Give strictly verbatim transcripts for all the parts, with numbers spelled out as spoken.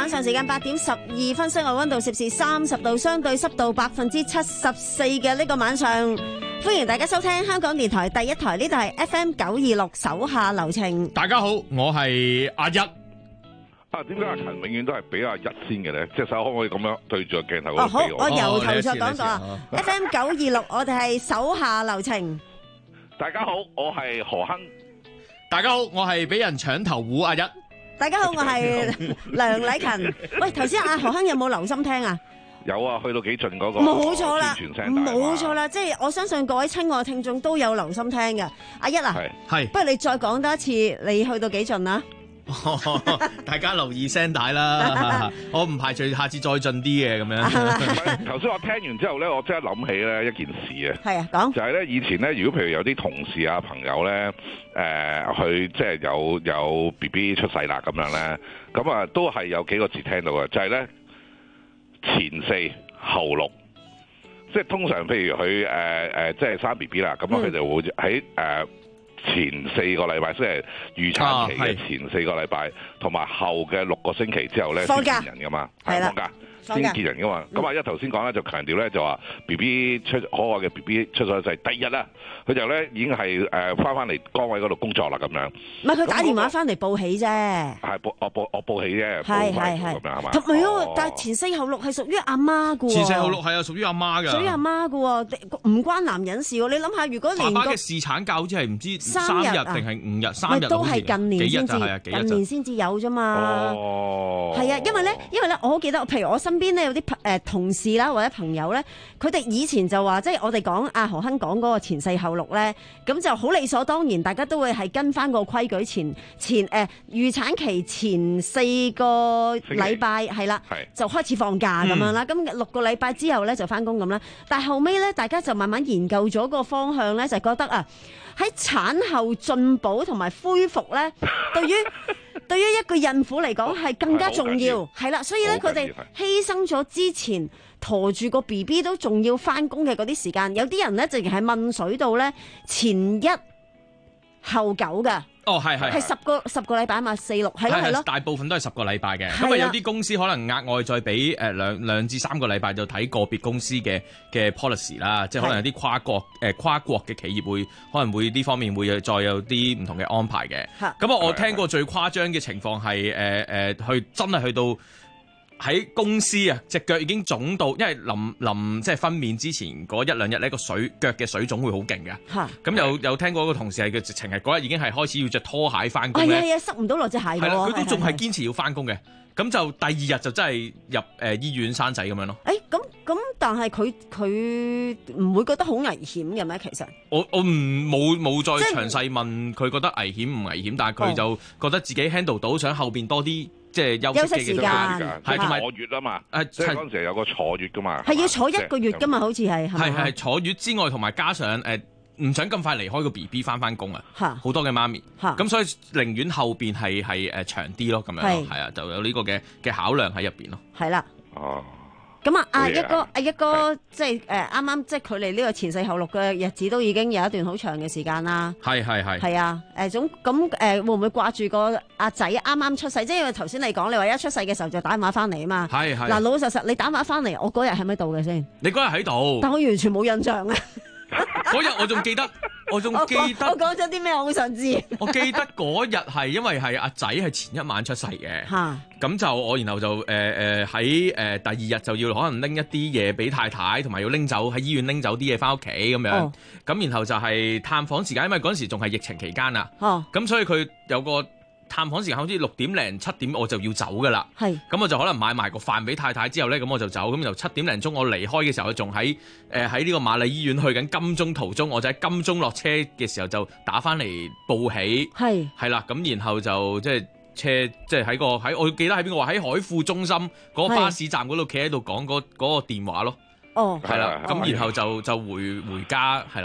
晚上時間八點十二分，室外溫度攝氏三十度，相對濕度百分之七十四嘅呢個晚上，歡迎大家收聽香港電台第一台，呢度係 F M 九二六手下留情。 大家好，我係阿一。 啊，點解阿陳永遠都係俾阿一先嘅咧？隻手可唔可以咁樣對住個鏡頭？ 哦，好，我由頭再講過哦 ，F M 九二六，我哋係手下留情。 大家好，我係何亨。 大家好，我係俾人搶頭糊阿一。 大家好，我係梁禮勤。喂，頭先阿何亨有冇留心聽啊？ 有啊，去到幾盡嗰個冇錯啦， 宣傳聲帶冇錯啦，即係我相信各位親愛聽眾都有留心聽嘅。阿一啊， 係， 不如你再講多一次，你去到幾盡啊？ 大家留意聲帶啦，我唔排除下次再盡啲嘅咁樣。 頭先我聽完之後咧，我即刻諗起咧一件事啊。 係啊，講就係咧，以前咧，如果譬如有啲同事啊、朋友咧，誒、呃，去即係有有 B B 出世啦咁樣咧，咁啊都係有幾個字聽到嘅，就係、是、咧前四後六，即係通常譬如佢誒誒，即係生 B B 啦，咁啊佢就會喺誒。呃前四個禮拜，即係預產期嘅前四個禮拜，同埋、啊、後嘅六個星期之後咧，先見人噶嘛，係放假先見人噶嘛。咁啊，一頭先講咧就強調咧就話 B B 出可愛嘅 B B 出咗世，第一日啦，佢就咧已經係誒翻翻嚟崗位嗰度工作啦咁樣。唔係佢打電話翻嚟報喜啫， 係報我報我報喜啫， 係係係咁樣係嘛？同埋咯，但係前四後六係屬於阿媽噶喎。 前四後六係啊，屬於阿媽噶， 屬於阿媽噶喎，唔關男人事喎。你諗下，如果連爸爸嘅侍產假好似係唔知三日定係五日，三日都係近年先至，近年先至有啫嘛。 哦， 係啊，因為咧，因為咧，我好記得，譬如我身邊咧有啲誒同事啦，或者朋友咧，佢哋以前就話，即係我哋講阿何亨講嗰個前四後六咧，咁就好理所當然，大家都會係跟翻個規矩前，前前誒預產期前四個禮拜係啦，就開始放假咁樣啦。咁、嗯、六個禮拜之後咧就翻工咁啦。但係後尾咧，大家就慢慢研究咗個方向咧，就覺得啊，喺產後進補同埋恢復咧，對於對於一個孕婦嚟講係更加重要，係啦，所以咧佢哋犧牲咗之前陀住個 B B 都仲要翻工嘅嗰啲時間，有啲人咧直情係問水到咧前一後九噶。 哦，係係係十個十個禮拜啊嘛，四六係咯係咯， 大部分都係十個禮拜嘅。咁啊有啲公司可能額外再俾誒兩兩至三個禮拜，就睇個別公司嘅嘅 policy 啦，即係可能有啲跨國誒、呃、跨國嘅企業會可能會呢方面會再有啲唔同嘅安排嘅。咁啊我聽過最誇張嘅情況係誒誒去真係去到喺公司啊，隻腳已經腫到，因為臨臨即係分娩之前嗰一兩日呢個水腳嘅水腫會好勁嘅。咁有有聽過個同事係佢直情係嗰日已經係開始要着拖鞋翻工咧。 係啊，塞唔到落隻鞋。係啦， 佢都仲係堅持要翻工嘅。咁就第二日就真係入誒、呃、醫院生仔咁樣咯。 誒咁咁，但係佢佢唔會覺得好危險嘅咩？其實我我唔冇冇再詳細問佢覺得危險唔危險，但係佢就覺得自己 handle 到，想後邊多啲。即係休息嘅時間， 係同埋坐月啊嘛，即係嗰陣時有個坐月噶嘛， 係要坐一個月噶嘛，好似係係係坐月之外，同埋加上誒唔想咁快離開個 B B 翻翻工啊，好多嘅媽咪，咁所以寧願後邊係係誒長啲咯，咁樣係啊，就有呢個嘅嘅考量喺入邊咯， 係啦， 哦。 咁啊，阿一哥，阿一哥，即係誒，啱啱即係距離呢個前四後六嘅日子都已經有一段好長嘅時間啦。 係係係。 係啊，誒，總咁誒，會唔會掛住個阿仔啱啱出世？即係因為頭先你講，你話一出世嘅時候就打電話翻嚟啊嘛。係係。嗱，老老實實，你打電話翻嚟，我嗰日喺咪度嘅先？ 你嗰日喺度。 但我完全冇印象啊。 嗰日我仲記得，我仲記得。 我講咗啲咩？我好想知。 我記得嗰日係因為係阿仔係前一晚出世嘅。嚇。咁就我然後就誒誒喺誒第二日就要可能拎一啲嘢俾太太，同埋要拎走喺醫院拎走啲嘢翻屋企咁樣。咁、哦、然後就係探訪時間，因為嗰陣時仲係疫情期間啊。哦。咁所以佢有個探訪時間，好似六點零七點我就要走噶啦。係。咁我就可能買埋個飯俾太太之後咧，咁我就走。咁由七點零鐘我離開嘅時候，佢仲喺誒喺呢個瑪麗醫院去緊金鐘途中，我就喺金鐘落車嘅時候就打翻嚟報喜。係。係啦，咁然後就即係。車即係喺個喺我記得喺邊個話喺海富中心嗰個巴士站嗰度企喺度講嗰嗰個電話咯。哦，係啦，咁然後就就回回家係啦。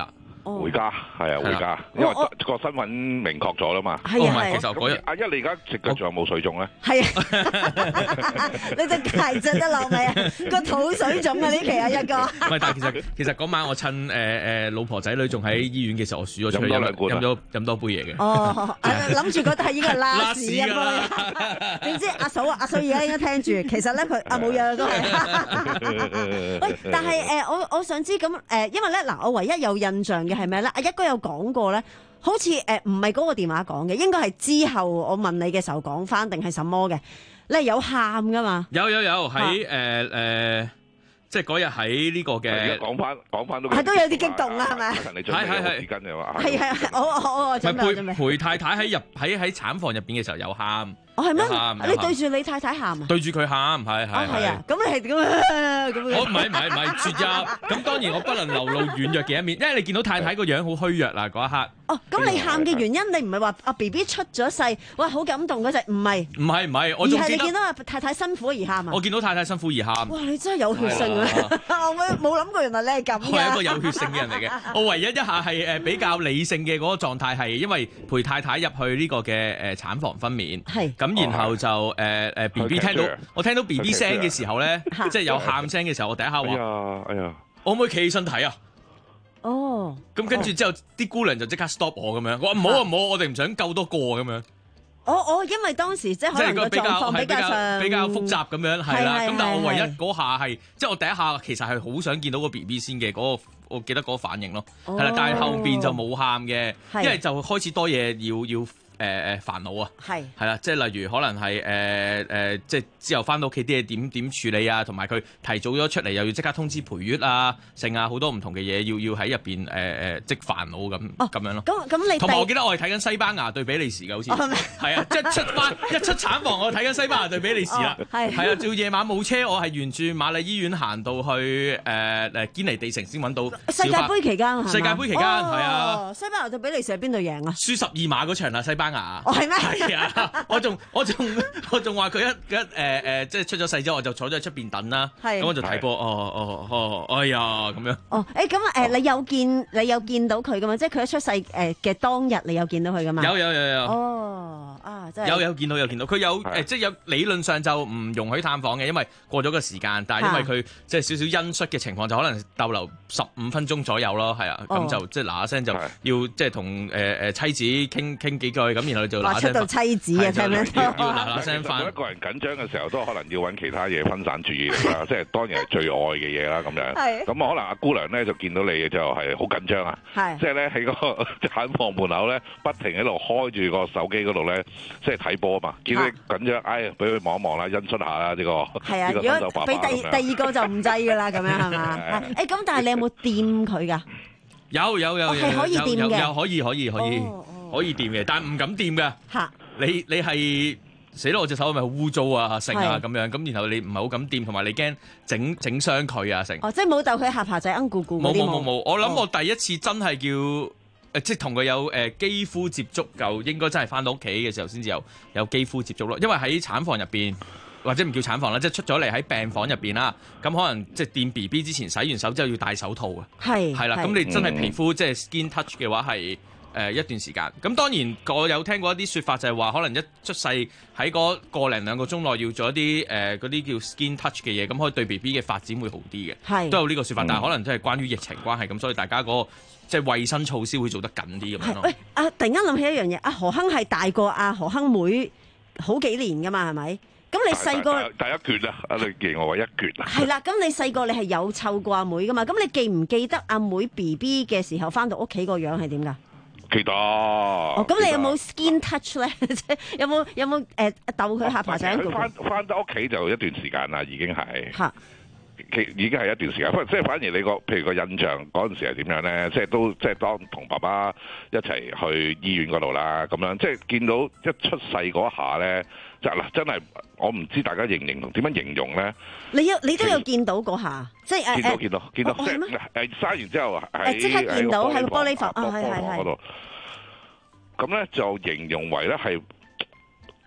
回家係啊，回家，因為個身份明確咗啦嘛。 係啊， 其實嗰日阿一你而家隻腳仲有冇水腫咧？ 係啊，你隻鞋震得落未啊？個肚水腫啊！呢期啊一個。 唔係，但係其實其實嗰晚我趁誒誒老婆仔女仲喺醫院嘅時候，我數咗出去飲飲咗飲多杯嘢嘅。 哦，諗住覺得係應該係拉屎啊，點知阿嫂啊，阿嫂而家應該聽住，其實咧佢啊冇嘢都係。喂，但係誒，我我想知咁誒，因為咧嗱，我唯一有印象嘅係咩咧？阿一哥有講過咧，好似誒唔係嗰個電話講嘅，應該係之後我問你嘅時候講翻，定係什麼嘅？你係有喊噶嘛？ 有有有喺誒誒。即係嗰日喺呢個嘅， 而家講翻講翻都係都有啲激動啦，係咪？ 係係係，紙巾嘅話係係，我我我準備準備。 陪太太喺入喺喺產房入邊嘅時候有喊。 哦係咩？你對住你太太喊啊？ 對住佢喊，係係係啊。咁你係點啊？咁我唔係唔係唔係絕入。咁當然我不能流露軟弱嘅一面，因為你見到太太個樣好虛弱啦嗰一刻。 哦，咁你喊嘅原因，你唔係話阿 B B 出咗世，哇好感動嗰隻，唔係。 唔係唔係，我而係你見到阿太太辛苦而喊啊？ 我見到太太辛苦而喊。 哇！你真係有血性啊！我冇諗過原來你係咁嘅。 我係一個有血性嘅人嚟嘅。我唯一一下係誒比較理性嘅嗰個狀態係因為陪太太入去呢個嘅誒產房分娩。係。咁然後就誒誒 B B 聽到我聽到 B B 聲嘅時候咧，即係有喊聲嘅時候，我第一下話：哎呀哎呀， 我可唔可以企起身睇啊？ 哦。咁跟住之後，啲姑娘就即刻 stop 我咁樣。我話唔好啊唔好，我哋唔想救多個咁樣。 我我因為當時即係可能個狀況比較上比較複雜咁樣，係啦。咁但係我唯一嗰下係，即係我第一下其實係好想見到個 B B 先嘅嗰個，我記得嗰個反應咯。係啦，但係後邊就冇喊嘅，因為就開始多嘢要要。誒誒煩惱啊，係係啦，即係例如可能係誒誒，即係之後翻到屋企啲嘢點點處理啊，同埋佢提早咗出嚟又要即刻通知陪月啊，剩啊好多唔同嘅嘢要要喺入邊誒誒即煩惱咁咁樣咯。 咁咁你同埋我記得我係睇緊西班牙對比利時嘅好似，係啊，即係出翻一出產房我睇緊西班牙對比利時啦，係係啊，照夜晚冇車，我係沿住瑪麗醫院行到去誒誒堅尼地城先揾到世界盃期間， 世界盃期間係啊， 西班牙對比利時喺邊度贏啊？ 輸十二碼嗰場啊，西班牙。 哦，係咩？ 係啊！我仲我仲我仲話佢一一誒誒，即係出咗世之後，我就坐咗喺出邊等啦。係，咁我就睇波。哦哦哦，哎呀咁樣。哦，誒咁誒，你有見你有見到佢噶嘛？即係佢一出世誒嘅當日，你有見到佢噶嘛？有有有有。哦，啊，真係。有有見到有見到，佢有誒，即係有理論上就唔容許探訪嘅，因為過咗個時間。但係因為佢即係少少恩恤嘅情況，就可能逗留十五分鐘左右咯。係啊，咁就即係嗱嗱聲就要即係同誒誒妻子傾傾幾句，咁然後就。 話出到妻子啊，聽唔聽到？ 要嗱嗱聲翻。 一個人緊張嘅時候，都可能要揾其他嘢分散注意力啦。即係當然係最愛嘅嘢啦，咁樣。係。咁啊，可能阿姑娘咧就見到你就係好緊張啊。係。即係咧喺個產房門口咧，不停喺度開住個手機嗰度咧，即係睇波啊嘛。見到你緊張，哎，俾佢望一望啦，欣出下啦呢個。係啊，如果俾第第二個就唔制㗎啦，咁樣係嘛？誒，咁但係你有冇掂佢㗎？ 有有有有。 係可以掂嘅。 有可以可以可以。可以掂嘅，但係唔敢掂嘅。嚇！你你係死咯！我隻手係咪好污糟啊？成啊咁樣咁，然後你唔係好敢掂，同埋你驚整整傷佢啊？成。哦，即係冇逗佢下巴仔奀咕咕嗰啲冇。冇冇冇冇！我諗我第一次真係叫誒，即係同佢有誒肌膚接觸，就應該真係翻到屋企嘅時候先至有有肌膚接觸咯。因為喺產房入邊，或者唔叫產房啦，即係出咗嚟喺病房入邊啦。咁可能即係掂 B B 之前洗完手之後要戴手套嘅。係係啦，咁你真係皮膚即係 skin touch 嘅話係。誒一段時間，咁當然我有聽過一啲説法，就係話可能一出世喺嗰個零兩個鐘內要做一啲誒嗰啲叫 skin touch 嘅嘢，咁可以對 B B 嘅發展會好啲嘅，係都有呢個説法，嗯、但係可能真係關於疫情關係，咁所以大家嗰個即係衛生措施會做得緊啲咁樣咯。喂，啊突然間諗起一樣嘢，阿何鏗係大過阿何鏗妹好幾年㗎嘛，係咪？咁你細個第一橛啊，你認我話一橛啊。係啦，咁你細個你係有湊過阿妹㗎嘛？咁你記唔記得阿妹 B B 嘅時候返到屋企個樣係點㗎？ 記得。哦， 咁你有冇 skin touch 咧？即係有冇有冇誒逗佢下巴仔？ 佢翻翻到屋企就一段時間啦，已經係嚇，其已經係一段時間。不過即係反而你個譬如個印象嗰陣時係點樣咧？即係都即係當同爸爸一齊去醫院嗰度啦，咁樣即係見到一出世嗰下咧，就嗱真係我唔知大家認唔認同，點樣形容咧？你有你都有見到嗰下，即係誒見到見到見到，即係誒生完之後係即刻見到喺個玻璃房啊，係係係。咁咧就形容為咧係一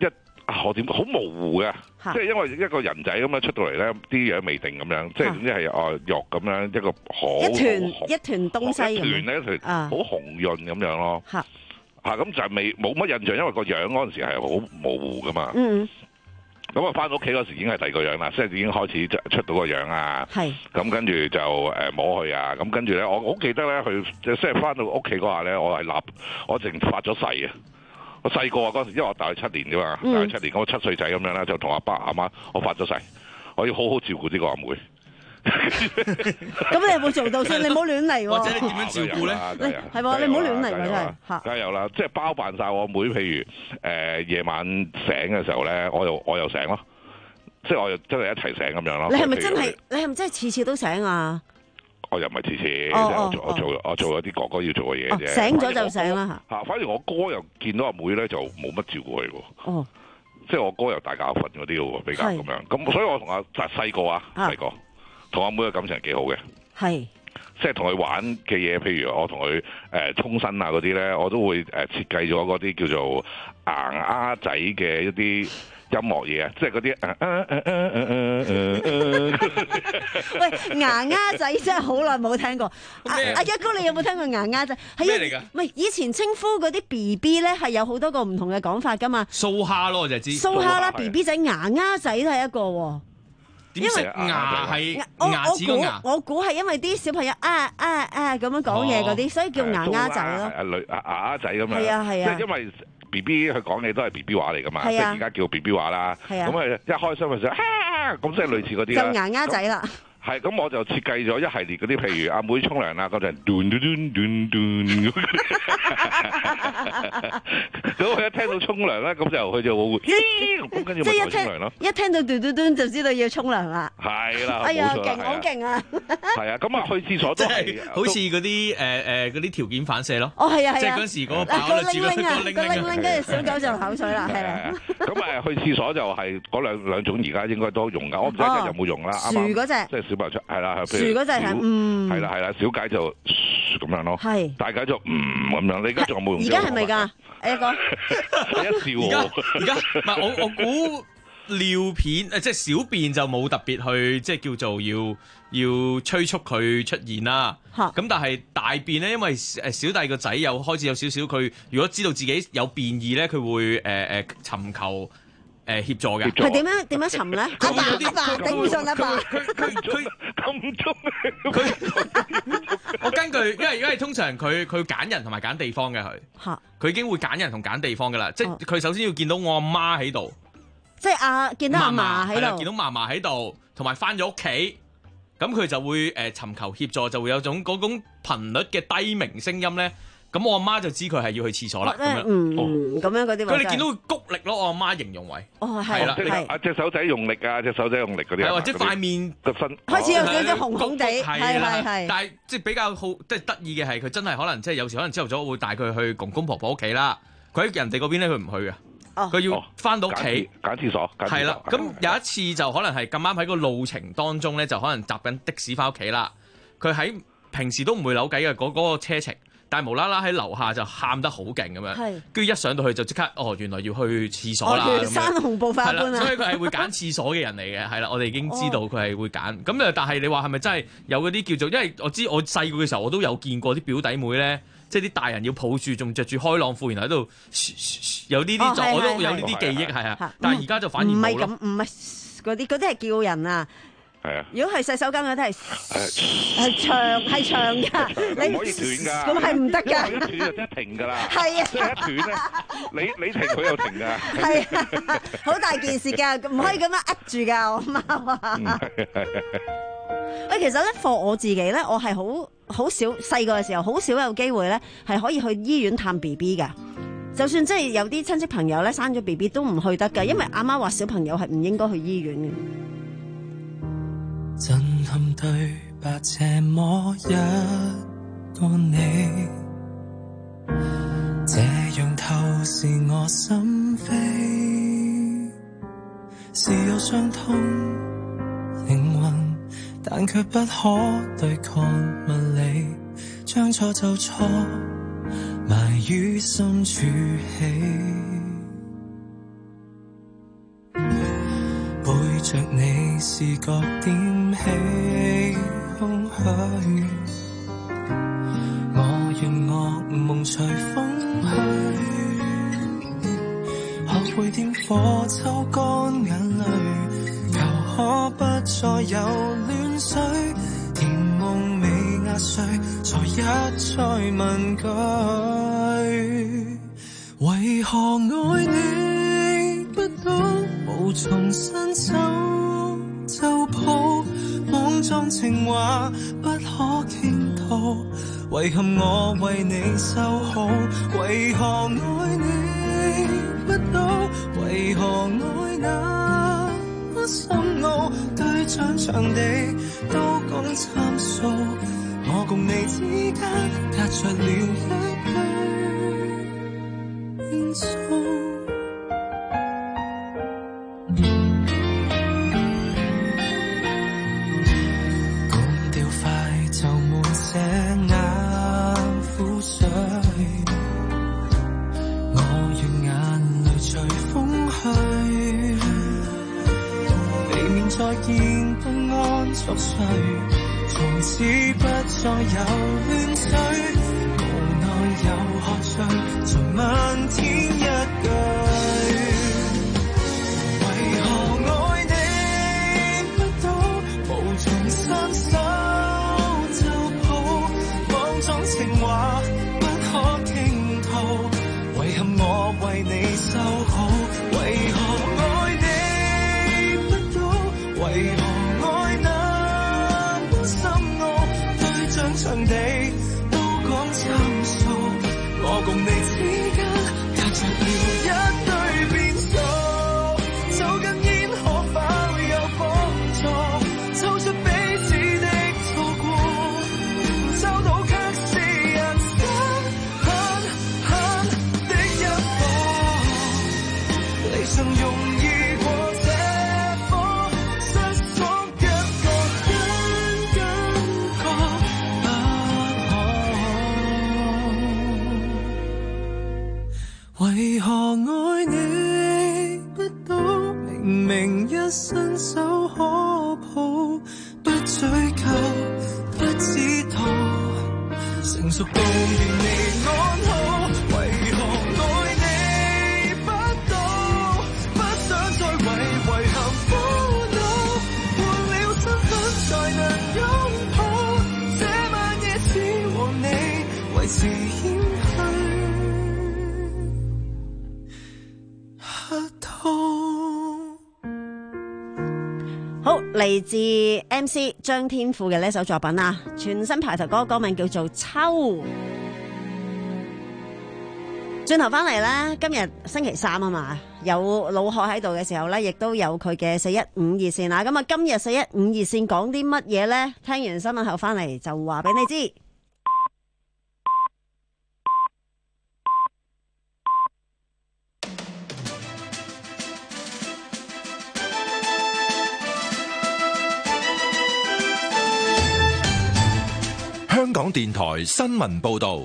啊，我點好模糊嘅，即係因為一個人仔咁樣出到嚟咧，啲樣未定咁樣，即係總之係哦肉咁樣一個好一團一團東西咁， 一團咧一團好紅潤咁樣咯。嚇嚇咁就未冇乜印象，因為個樣嗰陣時係好模糊噶嘛。嗯。咁啊，翻到屋企嗰時已經係第二個樣啦，即係已經開始出到個樣啊。係。咁跟住就誒摸佢啊，咁跟住咧，我好記得咧，佢即係翻到屋企嗰下咧，我係立，我淨發咗誓啊！我細個啊嗰時，因為我大佢七年啫嘛，大佢七年，咁我七歲仔咁樣啦，就同阿爸阿媽，我發咗誓，我要好好照顧呢個阿妹。 咁你有冇做到先？你唔好亂嚟喎。 或者你點樣照顧咧？ 係喎，你唔好亂嚟喎，真係嚇。 梗係有啦，即係包辦晒我妹。譬如誒夜晚醒嘅時候咧，我又我又醒咯，即係我又真係一齊醒咁樣咯。 你係咪真係？你係咪真係次次都醒啊？ 我又唔係次次， 我做我做我做咗啲哥哥要做嘅嘢啫。 醒咗就醒啦嚇。 嚇，反而我哥又見到阿妹咧，就冇乜照顧佢喎。哦，即係我哥又大覺瞓嗰啲喎，比較咁樣。咁所以我同阿就細個啊，細個同阿妹嘅感情係幾好嘅。係，即係同佢玩嘅嘢，譬如我同佢誒沖身啊嗰啲咧，我都會誒設計咗嗰啲叫做硬丫仔嘅一啲音樂嘢啊，即係嗰啲誒誒誒誒誒誒喂，牙丫仔真係好耐冇聽過。阿阿一哥，你有冇聽過牙丫仔？係咩嚟㗎？ 唔係以前稱呼嗰啲 B B 咧，係有好多個唔同嘅講法㗎嘛。 蘇蝦咯，我就知。 蘇蝦啦 ，B B 仔牙丫仔都係一個喎。 因為牙係牙齒個牙， 我估係因為啲小朋友啊啊啊咁樣講嘢嗰啲，所以叫牙丫仔咯。 啊女啊牙丫仔咁樣。 係啊係啊。 即係因為 B B 佢講嘢都係 B B 話嚟㗎嘛，即係而家叫 B B 話啦。係啊。咁啊一開心嘅時候，咁即係類似嗰啲啦。 就牙丫仔啦。 係，咁我就設計咗一系列嗰啲，譬如阿妹沖涼啦，嗰陣嘟嘟嘟嘟嘟，咁佢一聽到沖涼咧，咁就佢就會，咁跟住咪沖涼咯。 一聽到嘟嘟嘟就知道要沖涼啦。 係啦， 哎呀，勁好勁啊！ 係啊，咁啊去廁所都係好似嗰啲誒誒嗰啲條件反射咯。 哦，係啊係啊。 即係嗰時嗰個爆個鈴鈴啊，個鈴鈴跟住小狗就口水啦，係啦。 咁誒去廁所就係嗰兩兩種，而家應該都用㗎。我唔知今日有冇用啦。 樹嗰隻。 即係小白出係啦， 樹嗰隻係嗯。 係啦係啦，小解就咁樣咯。係。大解就嗯咁樣。你而家仲有冇用？ 而家係咪㗎？誒個。 你一笑。 而家唔係我我估。尿片誒即係小便就冇特別去即係叫做要要催促佢出現啦。咁哈但係大便咧，因為誒小弟個仔又開始有少少，佢如果知道自己有便意咧，佢會誒誒、呃、尋求誒、呃、協助嘅。係點樣點樣尋咧？阿爸阿爸頂唔順阿爸。佢佢佢咁中。 佢我根據因為因為通常佢佢揀人同埋揀地方嘅佢。嚇哈！佢已經會揀人同揀地方㗎啦，即係佢首先要見到我阿媽喺度。即係阿見到阿嫲喺度，見到嫲嫲喺度，同埋翻咗屋企，咁佢就會誒尋求協助，就會有種嗰種頻率嘅低鳴聲音咧。咁我阿媽就知佢係要去廁所啦。咁樣，嗯，咁樣嗰啲。佢哋見到佢谷力咯，我阿媽形容為。哦，係啦，係啊，隻手仔用力啊，隻手仔用力嗰啲。係或者塊面個身開始有少少紅紅地，係係係。但係即係比較好，即係得意嘅係佢真係可能即係有時可能朝頭早會帶佢去公公婆婆屋企啦。佢喺人哋嗰邊咧，佢唔去嘅。佢要翻到屋企揀廁所，係啦。咁有一次就可能係咁啱喺個路程當中咧，就可能搭緊的士翻屋企啦。佢喺平時都唔會扭計嘅嗰嗰個車程，但係無啦啦喺樓下就喊得好勁咁樣。係，跟住一上到去就即刻哦，原來要去廁所啦。哦，山洪暴發般啊！所以佢係會揀廁所嘅人嚟嘅，係啦。我哋已經知道佢係會揀。咁誒，但係你話係咪真係有嗰啲叫做？因為我知我細個嘅時候我都有見過啲表弟妹咧。即係啲大人要抱住，仲着住開朗褲，然後喺度有呢啲，就我都有呢啲記憶係啊。但係而家就反而冇咯。唔係咁，唔係嗰啲，嗰啲係叫人啊。係啊。如果係洗手間嗰啲係係長係長㗎，你唔可以斷㗎。咁係唔得㗎。一斷就即係停㗎啦。係啊。即係一斷咧，你你停佢又停㗎。係啊，好大件事㗎，唔可以咁樣扼住㗎。我媽話。喂，其實咧，課我自己咧，我係好好少細個嘅時候，好少有機會咧，係可以去醫院探 B B 噶。就算即係有啲親戚朋友咧生咗 B B 都唔去得噶，因為阿媽話小朋友係唔應該去醫院嘅。震撼對白這麼一個你，這樣透視我心扉，是有傷痛靈魂。但卻不可對抗物理，將錯就錯，埋於心處起。 着你視覺點起空虛，我願惡夢隨風去，學會點火抽乾眼淚，求可不再有亂水，甜夢未壓碎，才一再問句，為何愛你不到，無從伸手就抱，莽撞情話不可傾吐，遺憾我為你修好，為何愛你不到，為何愛那麼深奧，對象場地都講參數，我共你之間隔着了一堆變數。再見不安作祟，從此不再有亂水，無奈又喝醉，才問天一句，為何愛你不到，無從伸手就抱，莽撞情話不可傾吐，遺憾我為你修好，為何愛你為何愛那麼深奧，對象場地都講參數，我共你之間隔着了一堆變數，抽根煙可否有幫助，抽出彼此的錯過，抽到卻是人生狠狠的一課，理想容易過為何愛你不到，明明一伸手可抱，不追究不知道，成熟到願你安好，為何愛你不到，不想再為遺憾苦惱，換了身份才能擁抱，這晚夜只和你維持謙虛。 好，嚟自 M C 張天賦嘅呢首作品啊，全新排頭歌，歌名叫做《秋》。轉頭翻嚟咧，今日星期三啊嘛，有老學喺度嘅時候咧，亦都有佢嘅四一五熱線啊。咁啊，今日四一五熱線講啲乜嘢咧？聽完新聞後翻嚟就話俾你知。 香港電台新聞報道，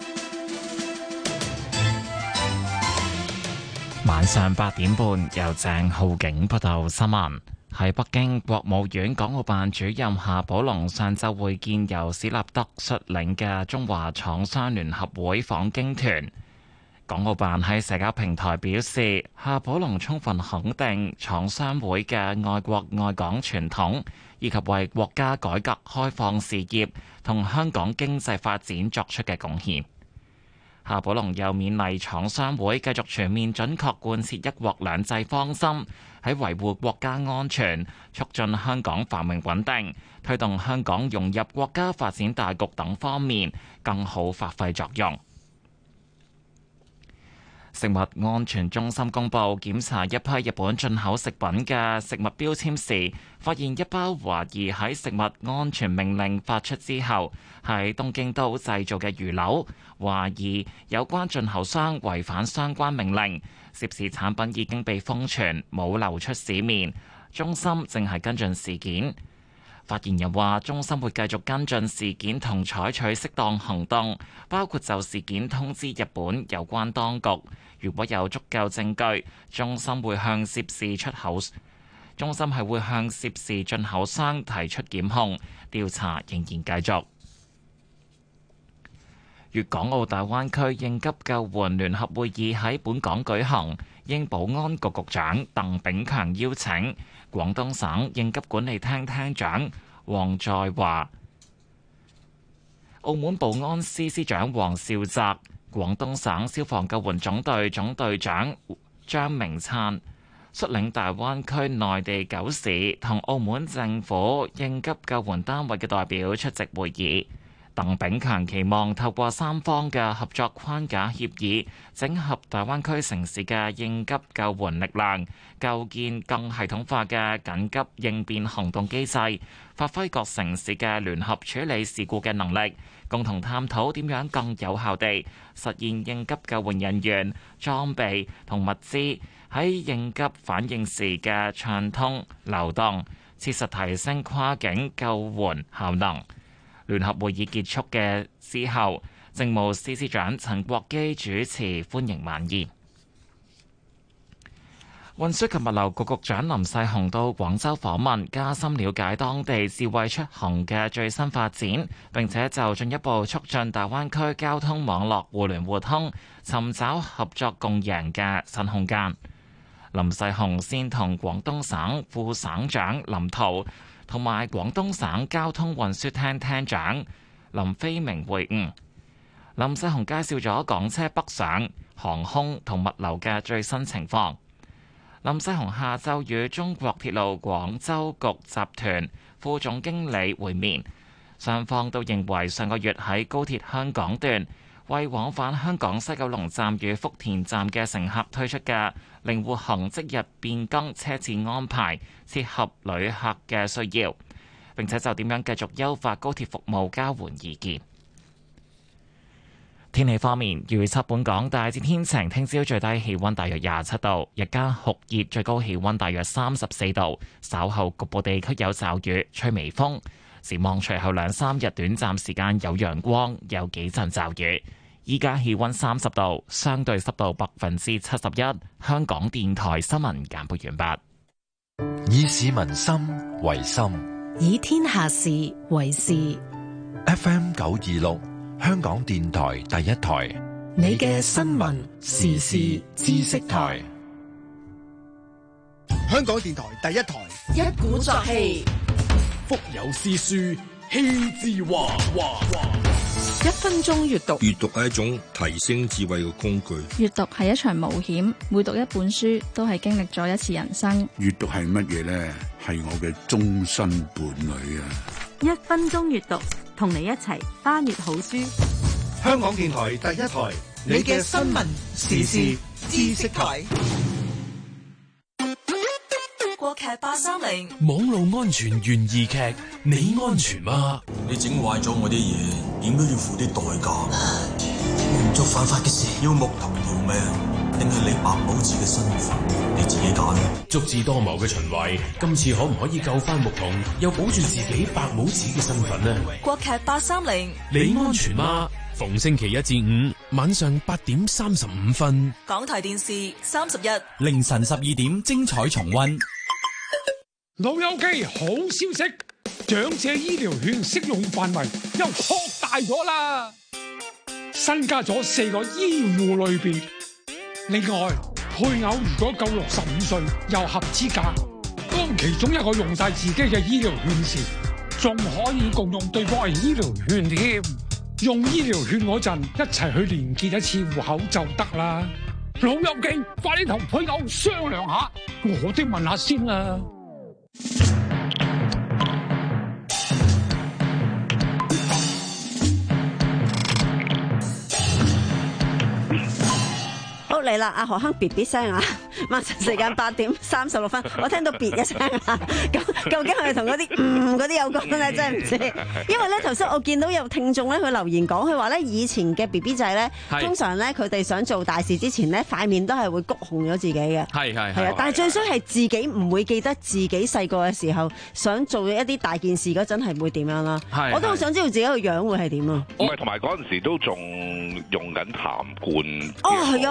晚上八點半由鄭浩景報道新聞。喺北京，國務院港澳辦主任夏寶龍上晝會見由史立德率領嘅中華廠商聯合會訪京團。港澳辦喺社交平台表示，夏寶龍充分肯定廠商會嘅愛國愛港傳統，以及為國家改革開放事業同香港經濟發展作出嘅貢獻。夏寶龍又勉勵廠商會繼續全面準確貫徹一國兩制方針，喺維護國家安全、促進香港繁榮穩定、推動香港融入國家發展大局等方面更好發揮作用。食物安全中心公布檢查一批日本進口食品嘅食物標籤時，發現一包懷疑喺食物安全命令發出之後喺東京都製造嘅魚柳，懷疑有關進口商違反相關命令，涉事產品已經被封存，冇流出市面。中心正係跟進事件。發言人話：中心會繼續跟進事件同採取適當行動，包括就事件通知日本有關當局。如果有足夠證據，中心會向涉事出口中心係會向涉事進口商提出檢控，調查仍然繼續。粵港澳大灣區應急救援聯合會議喺本港舉行，應保安局局長鄧炳強邀請，廣東省應急管理廳廳長黃在華、澳門保安司司長黃少澤、廣東省消防救援總隊總隊長張明燦率領大灣區內地九市同澳門政府應急救援單位嘅代表出席會議。鄧炳強期望透過三方嘅合作框架協議，整合大灣區城市嘅應急救援力量，構建更系統化嘅緊急應變行動機制，發揮各城市嘅聯合處理事故嘅能力，共同探討點樣更有效地實現應急救援人員、裝備同物資喺應急反應時嘅暢通流動，切實提升跨境救援效能。聯合會議結束嘅之後，政務司司長陳國基主持歡迎晚宴。運輸及物流局局長林世雄到廣州訪問，加深了解當地智慧出行嘅最新發展，並且就進一步促進大灣區交通網絡互聯互通，尋找合作共贏嘅新空間。林世雄先同廣東省副省長林濤同埋廣東省交通運輸廳廳長林飛明會晤。林世雄介紹咗港車北上、航空同物流嘅最新情況。林世雄下晝與中國鐵路廣州局集團副總經理會面，雙方都認為上個月喺高鐵香港段為往返香港西九龍站與福田站嘅乘客推出嘅靈活行即日變更車次安排，切合旅客嘅需要，並且就點樣繼續優化高鐵服務交換意見。天氣方面，預測本港大致天晴，聽朝最低氣溫大約廿七度，日間酷熱，最高氣溫大約三十四度，稍後局部地區有驟雨，吹微風。展望隨後兩三日短暫時間有陽光，有幾陣驟雨。依家氣溫三十度，相對濕度百分之七十一。香港電台新聞簡報完畢。 以市民心為心， 以天下事為事。 F M 九二六，香港電台第一台， 你嘅新聞時事知識台。 香港電台第一台， 一鼓作氣， 腹有詩書氣自華。 一分鐘閱讀， 閱讀係一種提升智慧嘅工具。 閱讀係一場冒險，每讀一本書都係經歷咗一次人生。 閱讀係乜嘢呢？係我嘅終身伴侶啊！ 一分鐘閱讀，同你一齊翻閱好書。 香港電台第一台，你嘅新聞時事知識台。 國劇八三零網絡安全懸疑劇，你安全嗎？ 你整壞咗我啲嘢，點都要付啲代價。我唔做犯法嘅事，要木頭條命，定係你白寶池嘅身份，你自己揀。 足智多謀嘅秦檜，今次可唔可以救翻牧童，又保住自己白寶池嘅身份呢？ 國劇八三零， 你安全嗎？逢星期一至五晚上八點三十五分， 港台電視三十一， 凌晨十二點精彩重溫。 老友記，好消息，長者醫療券適用範圍又擴大咗啦，新加咗四個醫護類別。另外，配偶如果夠六十五歲又合資格，當其中一個用晒自己嘅醫療券時，仲可以共用對方嘅醫療券添。用醫療券嗰陣，一齊去連結一次戶口就得啦。老友記，快啲同配偶商量下，我都問下先啦。 好嚟啦，阿何亨別別聲啊！晚上時間八點三十六分，我聽到別一聲啊！咁究竟係咪同嗰啲嗯嗰啲有關咧？真係唔知。因為咧頭先我見到有聽眾咧，佢留言講，佢話咧以前嘅 B B 仔咧，通常咧佢哋想做大事之前咧，塊面都係會谷紅咗自己嘅。係係係啊！但係最衰係自己唔會記得自己細個嘅時候想做一啲大件事嗰陣係會點樣啦。我都好想知道自己個樣會係點啊！ 唔係，同埋嗰陣時都仲用緊痰罐。 哦，係啊！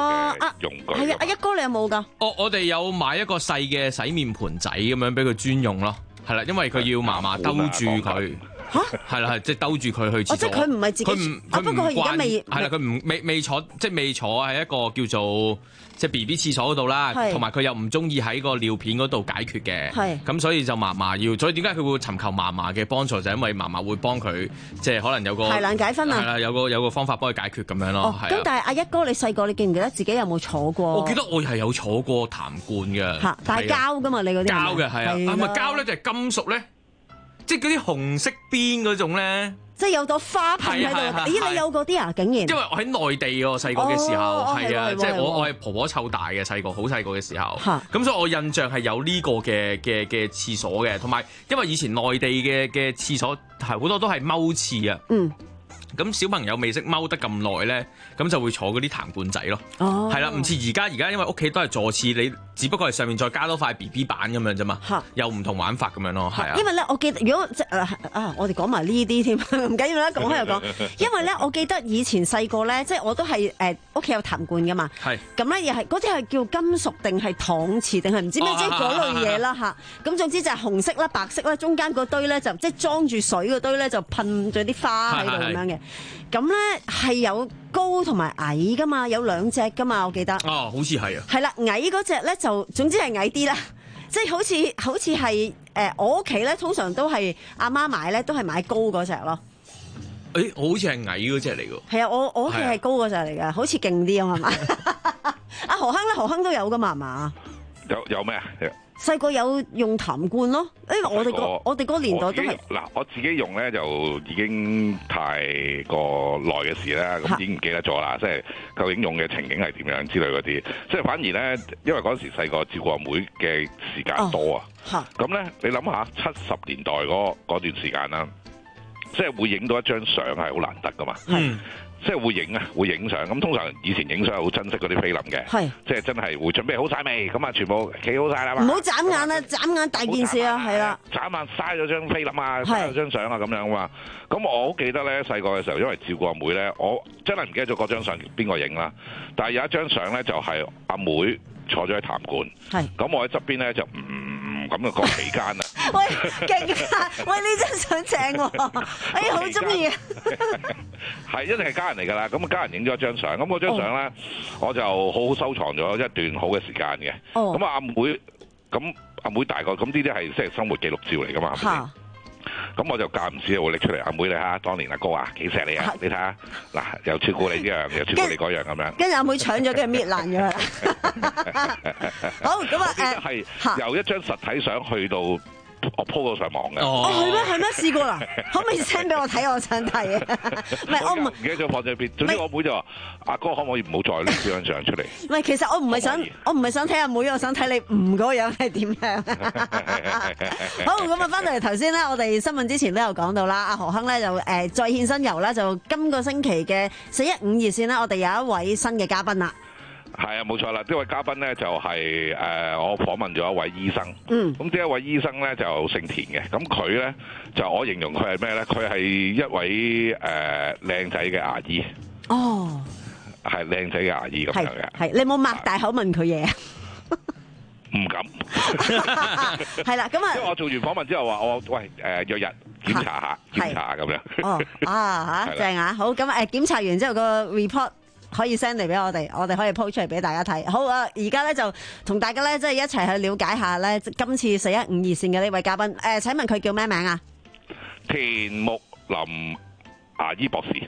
用具。 係啊，阿一哥你有冇㗎？ 我我哋有買一個細嘅洗面盆仔咁樣俾佢專用咯，係啦，因為佢要嫲嫲兜住佢。嚇，係啦，係即係兜住佢去廁所。 即係佢唔係自己，佢唔佢不過佢而家未係啦，佢唔未未坐，即係未坐喺一個叫做即係 B B 廁所嗰度啦，同埋佢又唔中意喺個尿片嗰度解決嘅，係咁所以就嫲嫲要，所以點解佢會尋求嫲嫲嘅幫助，就係因為嫲嫲會幫佢，即係可能有個排卵解紛啊， 係啦，有個有個方法幫佢解決咁樣咯。 咁但係阿一哥你細個你記唔記得自己有冇坐過？ 我記得我係有坐過痰罐嘅， 嚇，但係膠㗎嘛，你嗰啲膠嘅係啊，係咪膠咧就係金屬咧？即係嗰啲紅色邊嗰種咧， 即係有朵花盆喺度。咦，你有嗰啲啊？竟然因為我喺內地喎，細個嘅時候係啊，即係我我係婆婆湊大嘅，細個好細個嘅時候。咁所以我印象係有呢個嘅嘅嘅廁所嘅，同埋因為以前內地嘅嘅廁所係好多都係踎廁啊。嗯。咁小朋友未識踎得咁耐咧，咁就會坐嗰啲痰罐仔咯。哦，係啦，唔似而家，而家因為屋企都係坐廁，你只不過係上面再加多塊 B B 板咁樣啫嘛。嚇，有唔同玩法咁樣咯，係啊。 因為咧，我記得如果即係啊，我哋講埋呢啲添，唔緊要啦，講開又講。因為咧，我記得以前細個咧，即係我都係誒屋企有痰罐噶嘛。係。咁咧又係嗰啲係叫金屬定係搪瓷定係唔知咩，即係嗰類嘢啦嚇。咁總之就係紅色啦、白色啦，中間嗰堆咧就即係裝住水嗰堆咧就噴咗啲花喺度咁樣嘅。咁咧係有高同埋矮噶嘛，有兩隻噶嘛，我記得。 哦，好似係啊。 係啦，矮嗰隻咧就總之係矮啲啦，即係好似好似係誒我屋企咧通常都係阿媽買咧都係買高嗰隻咯。 誒，我好似係矮嗰隻嚟㗎。 係啊，我我屋企係高嗰隻嚟㗎，好似勁啲啊嘛。阿何亨咧，何亨都有㗎嘛，係嘛？ 有有咩啊？ 細個有用痰罐咯，因為我哋個我哋嗰個年代都係嗱，我自己用咧就已經太過耐嘅事啦，咁已經唔記得咗啦。即係究竟用嘅情景係點樣之類嗰啲，即係反而咧，因為嗰時細個照顧阿妹嘅時間多啊，咁咧你諗下七十年代嗰嗰段時間啦，即係會影到一張相係好難得噶嘛。嗯即係會影啊，會影相。咁通常以前影相係好珍惜嗰啲菲林嘅，係即係真係會準備好晒未？咁啊，全部企好晒啦嘛。 唔好眨眼啊！眨眼大件事啊，係啦。 眨眼嘥咗張菲林啊，嘥咗張相啊，咁樣嘛。咁我好記得咧，細個嘅時候，因為照顧阿妹咧，我真係唔記得咗嗰張相邊個影啦。但係有一張相咧，就係阿妹坐咗喺痰罐，係咁我喺側邊咧就唔。咁嘅個期間啊！ 喂，勁啊！喂，呢張相正喎，哎呀，好中意啊！ 係一定係家人嚟㗎啦，咁啊家人影咗一張相，咁嗰張相咧，我就好好收藏咗一段好嘅時間嘅。咁啊阿妹，咁阿妹大個，咁呢啲係即係生活記錄照嚟㗎嘛？係咪？咁我就間唔時會拎出嚟，阿妹你睇，當年阿哥啊幾錫你啊！你睇下嗱，又照顧你呢樣，又照顧你嗰樣咁樣。 跟住阿妹搶咗，跟住搣爛咗啦。好咁啊！ 誒係由一張實體相去到我 po 到上網嘅。 哦，係咩？係咩？試過啦？可唔可以 send 俾我睇？我想睇啊！唔係我唔記得咗放咗邊。總之我妹就話：阿哥可唔可以唔好再拎呢張相出嚟？ 唔係，其實我唔係想，我唔係想睇阿妹，我想睇你唔嗰個樣係點樣。好咁啊！翻到嚟頭先咧，我哋新聞之前都有講到啦。阿何亨咧就誒再獻新遊啦，就今個星期嘅四一五熱線咧，我哋有一位新嘅嘉賓啦。 係啊，冇錯啦！呢位嘉賓咧就係、是、誒、呃、我訪問咗一位醫生。嗯。咁呢一位醫生咧就姓田嘅，咁佢咧就我形容佢係咩咧？佢係一位誒靚仔嘅牙醫。哦。係靚仔嘅牙醫咁樣嘅。係， 你冇擘大口問佢嘢啊？ 唔敢。 係啦，咁啊。 因為我做完訪問之後話我喂誒約日檢查下檢查下咁樣。 哦。啊嚇，正啊！好咁誒，檢查完之後個 report。可以 send 嚟俾我哋，我哋可以 po 出嚟俾大家睇。好啊，而家咧就同大家咧即係一齊去了解下咧今次四一五熱線嘅呢位嘉賓。誒、呃，請問佢叫咩名啊？ 田木林牙醫博士。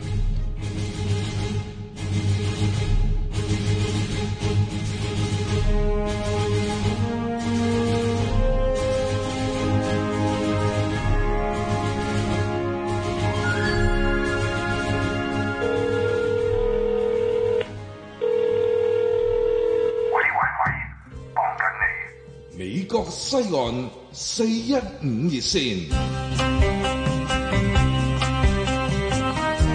美國西岸四一五熱線， 西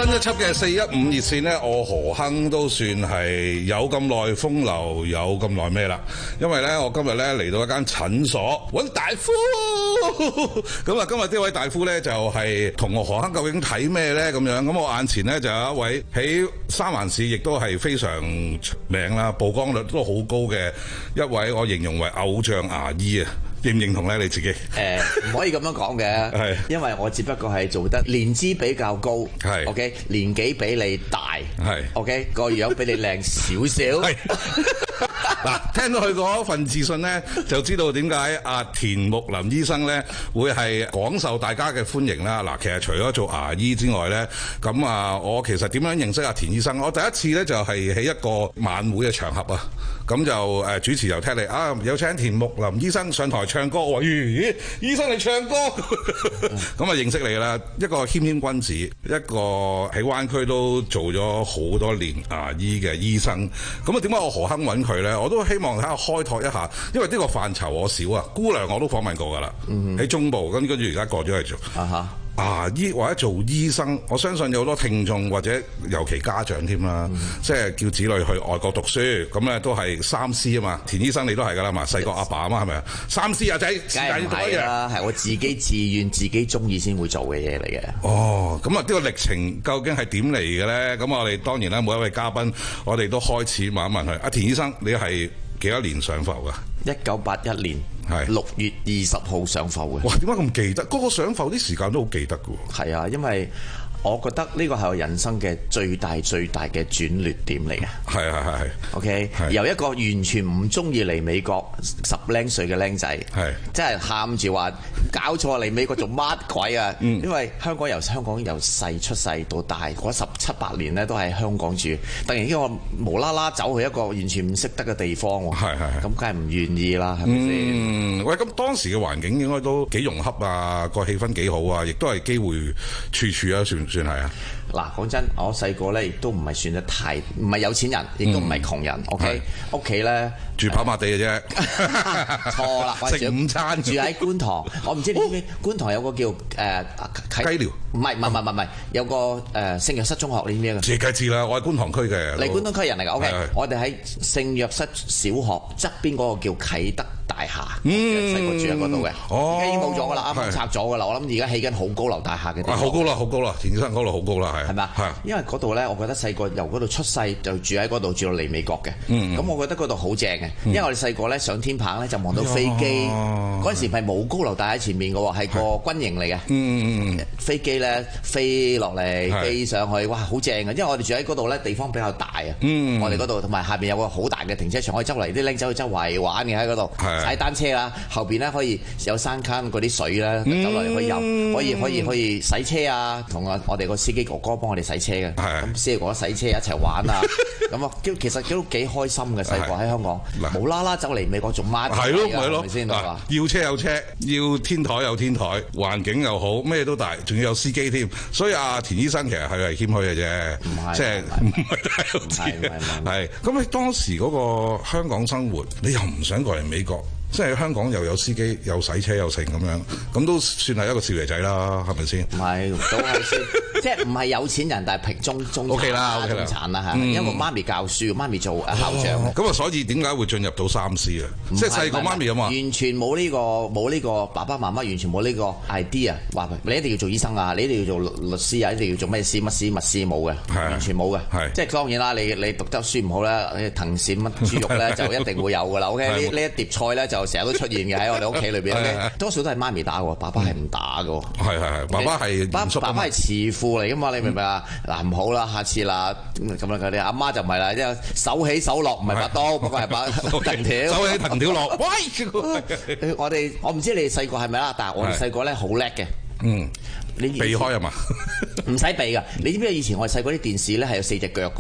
新一輯嘅四一五熱線呢，我何亨都算係有咁耐風流，有咁耐咩啦？因為呢，我今日呢嚟到一間診所揾大夫，咁啊，今日呢位大夫呢，就係同我何亨究竟睇咩呢？咁樣，咁我眼前呢，就有一位喺三藩市亦都係非常出名啦，曝光率都好高嘅一位，我形容為偶像牙醫啊！認唔認同咧？你自己？誒、 呃，唔可以咁樣講嘅，係因為我只不過係做得年資比較高，係 OK， 年紀比你大，係 OK， 個樣比你靚少少。係嗱，聽到佢嗰份自信咧，就知道點解阿田木林醫生咧會係廣受大家嘅歡迎啦。嗱，其實除咗做牙醫之外咧，咁啊，我其實點樣認識阿田醫生？我第一次咧就係喺一個晚會嘅場合啊，咁就誒主持又聽你啊，有請田木林醫生上台唱歌，我話咦，醫生你唱歌，咁啊認識你啦，一個謙謙君子，一個喺灣區都做咗好多年牙醫嘅醫生，咁啊點解我何亨揾佢咧？我都希望睇下開拓一下，因為呢個範疇我少啊，姑娘我都訪問過㗎啦，喺、嗯、中部，跟跟住而家過咗去做。啊哈牙醫或者做醫生，我相信有好多聽眾或者尤其家長添啦，嗯、即係叫子女去外國讀書，咁咧都係三思啊嘛。田醫生你都係㗎啦嘛，細個阿爸阿媽係咪啊？三思啊仔，梗係唔係啦，係我自己自願、自己中意先會做嘅嘢嚟嘅。哦，咁啊呢個歷程究竟係點嚟嘅咧？咁我哋當然啦，每一位嘉賓，我哋都開始問一問佢。阿田醫生，你係幾多年上浮㗎？一九八一年。係六月二十號上浮嘅。哇！點解咁記得？嗰個上浮啲時間都好記得㗎喎。係啊，因為我覺得呢個係我人生嘅最大最大嘅轉捩點嚟嘅。係係係係。OK，由一個完全唔中意嚟美國十零歲嘅僆仔，係即係喊住話搞錯嚟美國做乜鬼啊！嗯、因為香港由香港由細出世到大嗰十七八年咧都喺香港住，突然間我無啦啦走去一個完全唔識得嘅地方喎。係係。咁梗係唔願意啦，係咪先？嗯，喂，咁當時嘅環境應該都幾融洽啊，個氣氛幾好啊，亦都係機會處處啊，算唔算係啊？嗱，講真，我細個咧亦都唔係算得太，唔係有錢人，亦都唔係窮人。嗯、OK，屋企咧住跑馬地嘅啫。錯啦，食午餐住喺觀塘。我唔知你知唔知觀塘有個叫誒、呃、雞寮？唔係唔係唔係唔係，有個誒、呃、聖若瑟中學，你知唔知啊？自己知啦，我係觀塘區嘅。你觀塘區人嚟㗎 ？OK，我哋喺聖若瑟小學側邊嗰個叫啟德大廈，細個住喺嗰度嘅，而家已經冇咗㗎啦，啱啱拆咗㗎啦。我諗而家起緊好高樓大廈嘅地方。好高啦，好高啦，田醫生嗰度好高啦，係。係咪？係。因為嗰度咧，我覺得細個由嗰度出世就住喺嗰度，住到嚟美國嘅。嗯。咁我覺得嗰度好正嘅，因為我哋細個咧上天棚咧就望到飛機。嗰陣時唔係冇高樓大廈喺前面嘅喎，係個軍營嚟嘅。嗯嗯。飛機咧飛落嚟，飛上去，哇，好正嘅！因為我哋住喺嗰度咧，地方比較大啊。嗯。我哋嗰度同埋下邊有個好大嘅停車場，可以周圍啲僆仔去周圍玩嘅喺嗰度。踩單車啦，後邊咧可以有山坑嗰啲水咧，走落嚟可以飲，可以可以可以洗車啊，同啊我哋個司機哥哥幫我哋洗車嘅，咁司機哥哥洗車一齊玩啊，咁啊，其實都幾開心嘅。細個喺香港，無啦啦走嚟美國做乜？係咯，係咯，係咪先？要車有車，要天台有天台，環境又好，咩都大，仲要有司機添。所以阿田醫生其實係係謙虛嘅啫，即係唔係太有錢。係咁你當時嗰個香港生活，你又唔想過嚟美國？即係香港又有司機又洗車又成咁樣，咁都算係一個少爺仔啦，係咪先？唔係，都係算，即係唔係有錢人，但係平中中產啦，中產啦嚇。因為媽咪教書，媽咪做校長。咁啊，所以點解會進入到三思啊？即係細個媽咪啊嘛。完全冇呢個冇呢個爸爸媽媽完全冇呢個 idea 話你一定要做醫生啊，你一定要做律師啊，一定要做咩師乜師乜師冇嘅，完全冇嘅。即係當然啦，你你讀得書唔好咧，藤鱔乜豬肉咧就一定會有㗎啦。OK，呢呢一碟菜咧就成日都出現嘅喺我哋屋企裏邊， okay? 多數都係媽咪打嘅，爸爸係唔打嘅。係係係，爸爸係爸爸爸係慈父嚟噶嘛？你明唔明啊？嗱，唔好啦，下次啦，咁樣嗰啲阿媽就唔係啦，即係手起手落，唔係把刀，不過係把藤條。手起藤條落，喂！我哋我唔知你哋細個係咪啦，但係我哋細個咧好叻嘅。嗯，你避開啊嘛？唔使避噶，你知唔知以前我哋細個啲電視咧係有四隻腳嘅？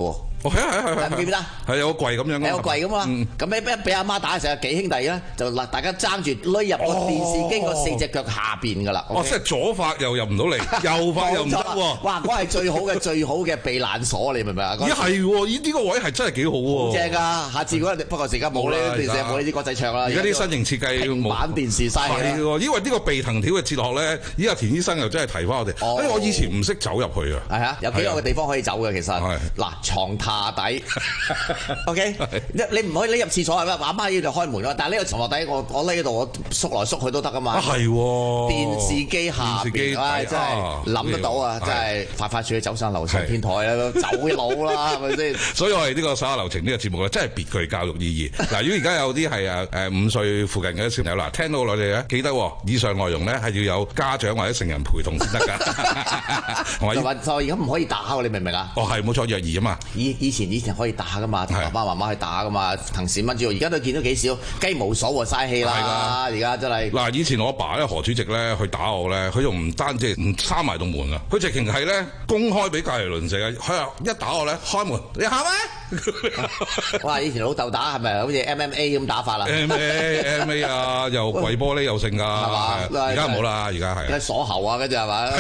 哦，係啊係係係， 記唔記得？ 係有個櫃咁樣嘅， 有個櫃咁嘛。咁一一俾阿媽打嘅時候，幾兄弟咧就嗱，大家爭住攆入個電視機個四隻腳下邊㗎啦。 哦，即係左發又入唔到嚟，右發又唔得喎。 哇！嗰係最好嘅最好嘅避難所，你明唔明啊？ 咦係喎，咦呢個位係真係幾好喎。 好正㗎！下次嗰日不過時間冇呢電視冇呢啲國際唱啦。 而家啲新型設計平板電視嘥係喎，因為呢個避藤條嘅哲學咧，依家田醫生又真係提翻我哋。因為我以前唔識走入去啊。 係啊，有幾個嘅地方可以走嘅其實。嗱，床榻底。OK，你你唔可以匿入廁所係咩？阿媽要就開門㗎，但係呢個床榻底我我匿喺度，我縮來縮去都得㗎嘛。 係喎。 電視機下邊，唉，真係諗得到啊！真係快快脆走上樓上天台啦，走佬啦，係咪先？ 所以我哋呢個稍下流程呢個節目咧，真係別具教育意義。嗱，如果而家有啲係啊誒五歲附近嘅小朋友，嗱，聽到我哋咧，記得以上內容咧係要有家長或者成人陪同先得㗎。 就話就而家唔可以打喎，你明唔明啊？ 哦，係冇錯，虐兒啊嘛。 以以前以前可以打㗎嘛，同爸爸媽媽去打㗎嘛，藤線蚊住。而家都見到幾少雞毛掃喎，嘥氣啦！而家真係嗱，以前我阿爸咧何主席咧去打我咧，佢仲唔單止唔閂埋棟門啊，佢直情係咧公開俾隔離鄰舍啊！佢話一打我咧開門，你下咩？ 哇！以前老豆打係咪好似 M M A 咁打法啦 ？M A M A 啊，又跪玻璃又剩㗎，係嘛？而家冇啦，而家係。 鎖喉啊，跟住係咪？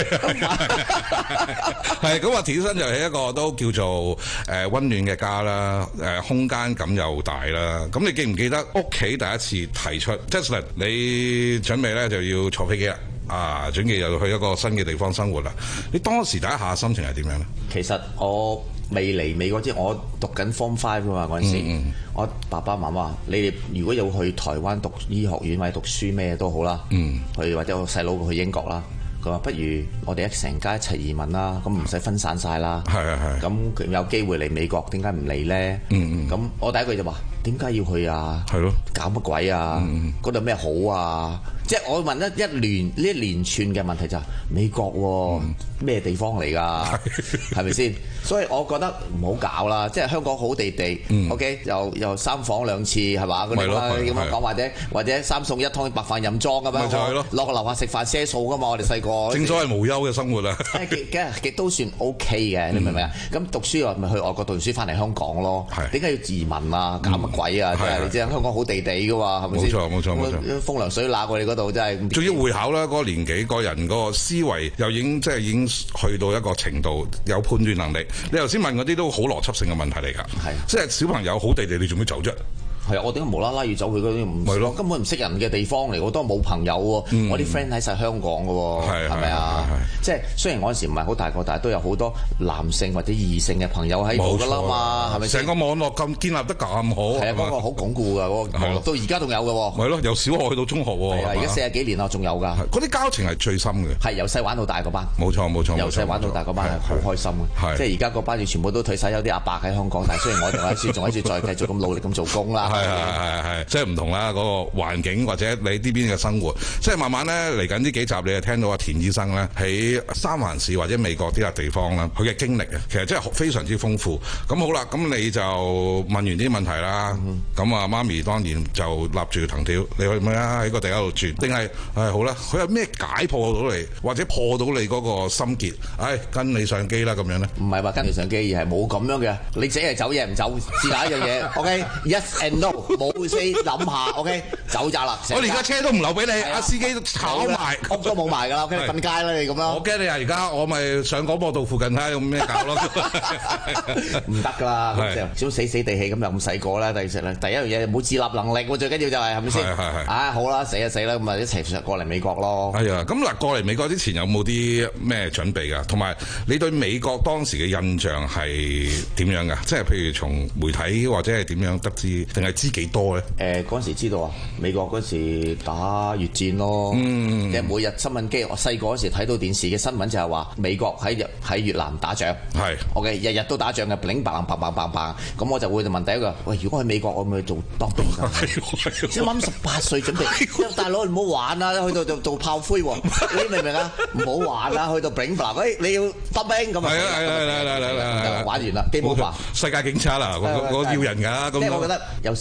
係咁啊！田醫生就係一個都叫做誒溫暖嘅家啦，誒空間感又大啦。咁你記唔記得屋企第一次提出 Tesla 你準備咧就要坐飛機啦？啊，準備又去一個新嘅地方生活啦！你當時第一下心情係點樣咧？ 其實我未嚟美國之前，我讀緊 Form Five 㗎嘛嗰陣時，嗯嗯、我爸爸媽媽，你哋如果要去台灣讀醫學院或者讀書咩都好啦，嗯、去或者我細佬去英國啦，佢話不如我哋一成家一齊移民啦，咁唔使分散晒啦。係係係。咁佢有機會嚟美國，點解唔嚟咧？嗯嗯。咁我第一句就話：點解要去啊？係咯。搞乜鬼啊？嗰度咩好啊？即係我問一一連呢一連串嘅問題就係美國喎，咩地方嚟㗎？係咪先？所以我覺得唔好搞啦，即係香港好地地，OK，又又三房兩廁係嘛嗰啲啦，咁樣講或者或者三餸一湯白飯任裝咁樣，落個樓下食飯賒數㗎嘛，我哋細個。正所謂無憂嘅生活啊！誒，極極都算 OK 嘅，你明唔明啊？咁讀書又咪去外國讀完書翻嚟香港咯？點解要移民啊？搞乜鬼啊？即係你知香港好地地㗎嘛？係咪先？冇錯冇錯冇錯。風涼水冷過你嗰度真係。仲要會考啦，嗰個年紀個人嗰個思維又已經即係已經去到一個程度，有判斷能力。你頭先問嗰啲都好邏輯性嘅問題嚟㗎，即係小朋友好地地，你做咩走啫？係啊，我點解無啦啦要走去嗰啲唔係咯？根本唔識人嘅地方嚟，我都冇朋友喎。嗯、我啲 friend 喺晒香港㗎喎，係咪啊？即係雖然我嗰陣時唔係好大個，但係都有好多男性或者異性嘅朋友喺度㗎啦嘛，係咪？成個網絡咁建立得咁好，係啊，嗰、嗰個好鞏固㗎，嗰、嗰個網絡到而家仲有㗎喎。係咯，由小學去到中學喎。係啊，而家四十幾年啦，仲有㗎。嗰啲交情係最深嘅。係由細玩到大嗰班。冇錯冇錯。由細玩到大嗰班係好開心嘅。即係而家嗰班要全部都退晒休，啲阿伯喺香港，但係雖然我仲喺處，仲喺處再繼續咁努力咁做工啦。係係係係。即係唔同啦，嗰、那個環境或者你呢邊嘅生活，即係慢慢咧嚟緊呢幾集，你就聽到阿田醫生咧喺三藩市或者美國啲地方啦，佢嘅經歷啊，其實真係非常之豐富。咁好啦，咁你就問完啲問題啦。咁啊、嗯，媽咪當然就立住藤條，你去唔去啊？喺個地下度轉，定係誒好啦？佢有咩解破到你，或者破到你嗰個心結？唉、哎，跟你上機啦咁樣咧？唔係話跟你上機，而係冇咁樣嘅。你自己係走嘢唔走，試下一樣嘢。OK，yes and no， 冇諗下 ，OK， 走咋啦！我哋而家車都唔留俾你，阿司機都炒埋，屋都冇埋㗎啦，OK，瞓街啦你咁樣。我驚你啊！而家我咪上廣播道附近睇下有咩搞咯。唔得㗎啦，咁就少死死地氣咁又咁細個啦。第二隻咧，第一樣嘢冇自立能力，最緊要就係係咪先？係係係。唉，好啦，死就死啦，咁咪一齊過嚟美國咯。係啊，咁嗱，過嚟美國之前有冇啲咩準備㗎？同埋你對美國當時嘅印象係點樣㗎？即係譬如從媒體或者係點樣得知，定係知幾多咧？誒嗰陣時知道啊，美國嗰時打越戰咯，嗯、即係每日新聞機，我細個嗰時睇到電視嘅新聞就係話美國喺喺越南打仗，係，OK，日日都打仗嘅，砰砰砰砰砰砰，咁我就會問第一個，喂，如果去美國，我咪去做當兵㗎？先啱十八歲準備，大佬唔好玩啦，去到做做炮灰喎，你明唔明啊？唔好玩啦，去到砰砰，喂，你要當兵咁啊？係啊係啊係係係係，玩完啦，基本法，世界警察啦，我我要人㗎，咁即係我覺得由細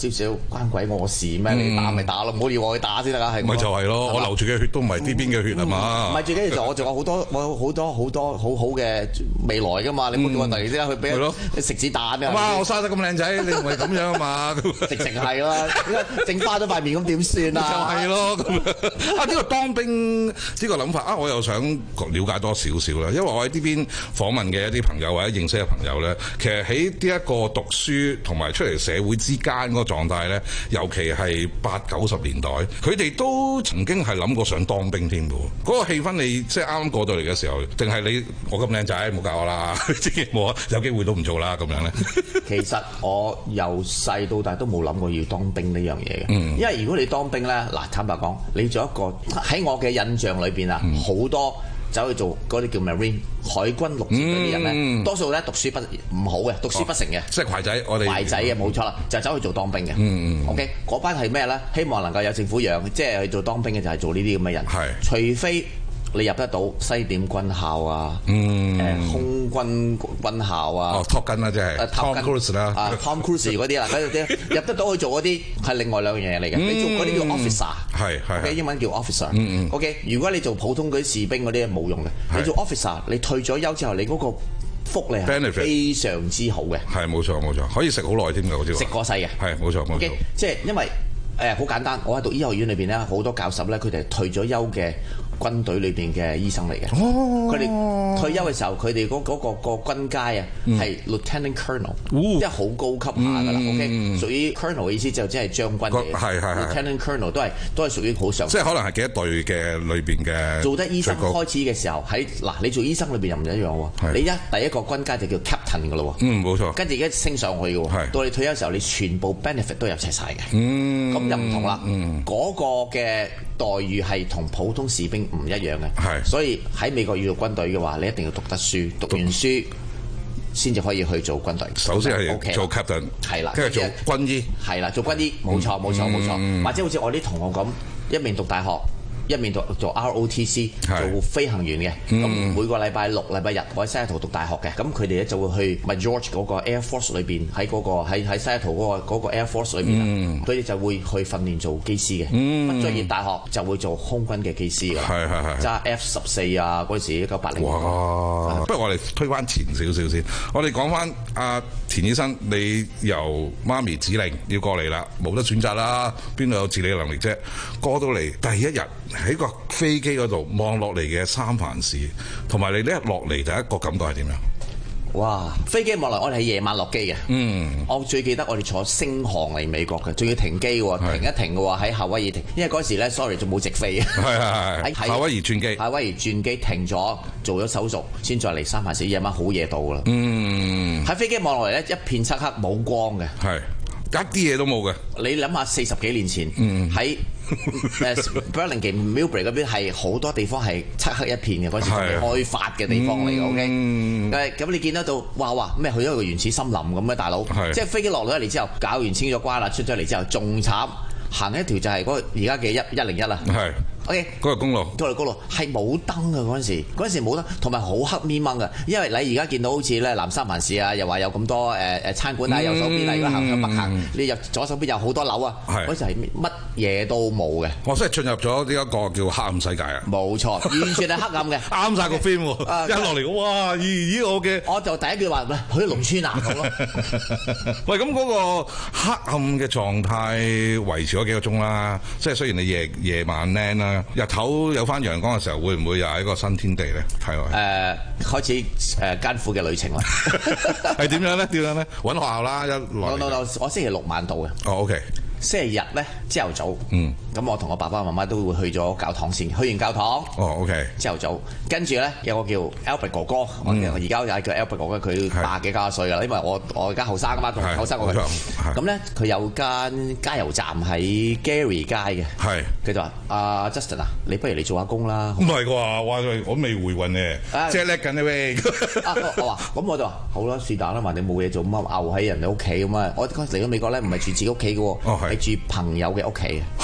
少少關鬼我事咩？你打咪打咯，唔好要我去打先得㗎，係咪就係咯？我流住嘅血都唔係呢邊嘅血係嘛？ 唔係最緊要就我仲有好多我有好多好多好好嘅未來㗎嘛！你唔好叫我突然之間去俾食子彈啊！ 哇！我生得咁靚仔，你唔係咁樣啊嘛？ 直情係啦，整花咗塊面咁點算啊？ 就係咯咁啊！呢個當兵呢個諗法啊，我又想了解多少少啦，因為我喺呢邊訪問嘅一啲朋友或者認識嘅朋友咧，其實喺呢一個讀書同埋出嚟社會之間嗰個狀態咧，尤其係八九十年代，佢哋都曾經係諗過想當兵添嘅。嗰個氣氛你即係啱啱過到嚟嘅時候，定係你我咁靚仔，唔好教我啦，即係冇有機會都唔做啦咁樣咧。 其實我由細到大都冇諗過要當兵呢樣嘢嘅，嗯、因為如果你當兵咧，嗱坦白講，你做一個喺我嘅印象裏邊啊，好、嗯、多走去做嗰啲叫 Marine 海軍陸戰嗰啲人咧，嗯、多數咧讀書不唔好嘅，讀書不成嘅、哦，即係懷仔，我哋懷仔嘅冇錯啦，就走去做當兵嘅。 嗯 OK，嗰班係咩咧？希望能夠有政府養，即係去做當兵嘅就係做呢啲咁嘅人。係，除非你入得到西點軍校啊，嗯，誒空軍軍校啊， 哦 Top Gun 啦，即係 Tom Cruise 啦， 啊 Tom Cruise 嗰啲啦，嗰啲入得到去做嗰啲係另外兩樣嘢嚟嘅。你做嗰啲叫 officer，係係，英文叫 officer。嗯嗯。OK， 如果你做普通嗰啲士兵嗰啲冇用嘅，你做 officer，你退咗休之後，你嗰個福利係非常之好嘅。係冇錯冇錯，可以食好耐添㗎，我知。食過世嘅。係冇錯冇錯。OK， 即係因為誒好簡單，我喺讀醫學院裏邊咧，好多教授咧，佢哋係退咗休嘅軍隊裏邊嘅醫生嚟嘅，佢哋、哦、退休嘅時候，佢哋嗰嗰個、嗰個軍階啊，係 Lieutenant Colonel，、哦、即係好高級下㗎啦。嗯、OK，屬於 Colonel 嘅意思就即係將軍嘅，係係係 Lieutenant Colonel 都係都係屬於好上， 即係可能係幾多隊嘅裏邊嘅。 做得醫生開始嘅時候，喺嗱你做醫生裏邊又唔一樣喎。你一第一個軍階就叫 Captain 㗎咯喎， 嗯冇錯， 跟住而家升上去嘅喎，到你退休嘅時候，你全部 benefit 都有齊晒嘅，嗯，咁又唔同啦，嗯，嗰個嘅待遇係同普通士兵唔一樣嘅，係，所以喺美國要做軍隊嘅話，你一定要讀得書，讀完書先至可以去做軍隊。首先係做 captain， 係啦，跟住做軍醫，係啦，做軍醫，冇錯冇錯冇錯，或者好似我啲同學咁，一面讀大學。一面讀做 R O T C 做飛行員嘅，咁、嗯、每個禮拜六、禮拜日我喺西雅圖讀大學嘅，咁佢哋咧就會去 My George 嗰個 Air Force 裏邊，喺嗰、嗰個喺喺西雅圖嗰、嗰個嗰個 Air Force 裏邊，佢哋、嗯、就會去訓練做機師嘅。畢咗業大學就會做空軍嘅機師㗎，係係係揸 F 十四啊，嗰陣時一九八零。哇！ 嗯、不如我哋推返前少少先，我哋講返阿田醫生，你由媽咪指令要過嚟啦，冇得選擇啦，邊度有自理嘅能力啫？過到嚟第一日。喺個飛機嗰度望落嚟嘅三藩市，同埋你呢一落嚟第一個感覺係點樣？ 哇！飛機望落，我哋係夜晚落機嘅。嗯，我最記得我哋坐星航嚟美國嘅，仲要停機喎，停一停嘅喎，喺夏威夷停，因為嗰時咧 sorry 仲冇直飛嘅。係係係。夏威夷轉機。夏威夷轉機停咗，做咗手續，先再嚟三藩市。夜晚好夜到㗎啦。嗯。喺飛機望落嚟咧，一片漆黑，冇光嘅。係。 一啲嘢都冇嘅。 你諗下，四十幾年前喺誒 Burlingame Millbrae 嗰邊係好多地方係漆黑一片嘅，嗰時仲未開發嘅地方嚟嘅。OK，誒咁你見得到哇哇咩去咗個原始森林咁嘅大佬，即係飛機落咗嚟之後，搞完清咗關啦，出咗嚟之後仲慘，行一條就係嗰個而家嘅一一零一啦。係。O K， 嗰條公路， 嗰條公路係冇燈嘅嗰陣時，嗰陣時冇燈，同埋好黑咪掹嘅。因為你而家見到好似咧南三藩市啊，又話有咁多誒誒、呃、餐館啊，右手邊啊，如果行向北行，你入左手邊有好多樓啊，嗰時係乜嘢都冇嘅。 我真係進入咗呢一個叫黑暗世界啊！ 冇錯，完全係黑暗嘅， 啱晒個 film 喎！一落嚟，哇！咦咦，我嘅我就第一句話，喂，去農村啊咁咯。 喂，咁嗰個黑暗嘅狀態維持咗幾個鐘啦，即係雖然你夜夜晚靚啦，日頭有翻陽光嘅時候，會唔會又係一個新天地咧？係喎。誒，開始誒艱苦嘅旅程啦。係點樣咧？點樣咧？揾學校啦，一來。 no no no，我星期六晚到嘅。 哦 ，OK。 星期日咧，朝頭早，嗯，咁我同我爸爸媽媽都會去咗教堂先，去完教堂， 哦 OK， 朝頭早，跟住咧有個叫 Albert 哥哥，我而家又係叫 Albert 哥哥，佢百幾加歲噶啦，因為我我而家後生噶嘛，同後生我佢，咁咧佢有間加油站喺 Gary 街嘅，係，佢就話阿 Justin 啊，你不如嚟做下工啦， 唔係啩？話我未回運嘅，即係叻緊呢喂， 我話咁我就話好啦，是但啦，話你冇嘢做，咁啊牛喺人哋屋企咁啊，我嗰陣嚟到美國咧，唔係住自己屋企嘅喎。係住朋友嘅屋企，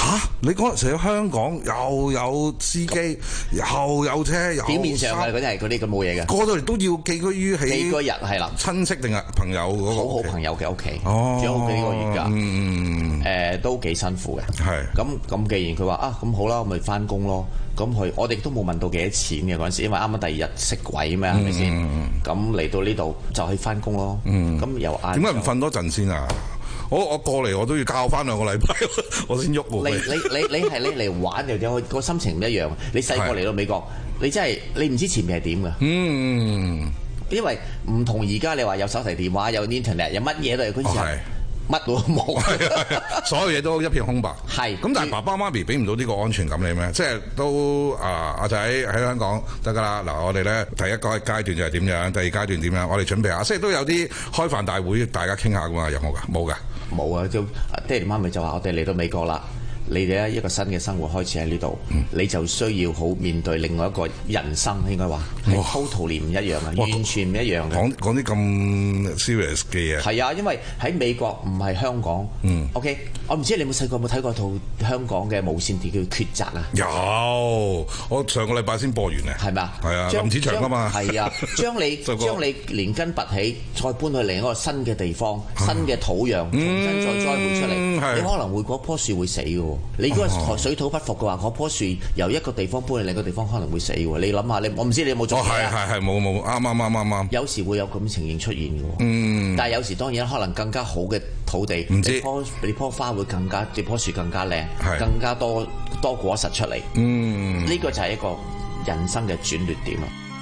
嚇！你嗰陣時喺香港又有司機，又有車，又表面上嘅嗰啲係嗰啲咁冇嘢嘅， 過到嚟都要寄居於喺幾個日係啦， 親戚定係朋友嗰個好好朋友嘅屋企， 哦， 住好幾個月㗎， 嗯誒都幾辛苦嘅， 係咁咁，既然佢話啊咁好啦，我咪翻工咯。咁佢我哋都冇問到幾多錢嘅嗰陣時，因為啱啱第二日食鬼咩，係咪先？咁嚟到呢度就去翻工咯。咁又晏。 點解唔瞓多陣先啊？我我過嚟我都要教翻兩個禮拜，我先喐喎。 你你你你係你嚟玩又有個心情唔一樣。你細個嚟到美國，你真係你唔知前面係點㗎。 嗯， 因為唔同而家你話有手提電話、有 internet、有乜嘢都係嗰時係。乜都冇， 所有嘢都一片空白。 係咁，但係爸爸媽咪俾唔到呢個安全感你咩？即係都啊，阿仔喺香港得㗎啦。嗱，我哋咧第一個階段就係點樣，第二階段點樣，我哋準備下。即係都有啲開飯大會，大家傾下㗎嘛？有冇㗎？冇㗎。 冇啊！就爹哋媽咪就話：我哋嚟到美國啦。你哋咧一個新嘅生活開始喺呢度，嗯、你就需要好面對另外一個人生，應該話係 totally 唔一樣嘅，完全唔一樣嘅。 講講啲咁 serious 嘅嘢。 係啊，因為喺美國唔係香港。嗯。OK，我唔知你有冇細個有冇睇過套香港嘅無線電叫《抉擇》啊？ 有，我上個禮拜先播完咧。 係咪啊？ 係啊，林子祥啊嘛。 係啊，將你將你連根拔起，再搬去另一個新嘅地方、新嘅土壤，重新再栽培出嚟，嗯、你可能會嗰棵樹會死嘅喎。你如果水土不服嘅話，嗰棵樹由一個地方搬去另一個地方，可能會死喎。你諗下，你我唔知你有冇做？ 哦，係係係，冇冇，啱啱啱啱啱。 有時會有咁情形出現嘅喎。 嗯。 但係有時當然可能更加好嘅土地， 唔知你棵你棵花會更加，你棵樹更加靚，更加多多果實出嚟。 嗯。呢個就係一個人生嘅轉捩點啊！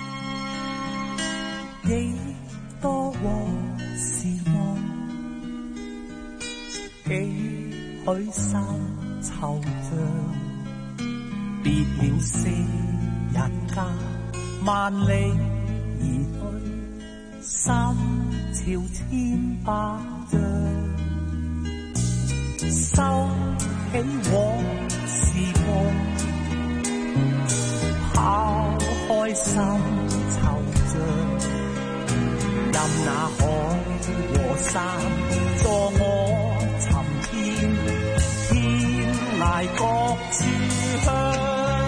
幾多往事望，幾許生惆悵，別了昔日間，萬里而去，心潮千百丈，收起往事夢，拋開心惆悵，任那海和山助我尋遍，天涯各處鄉，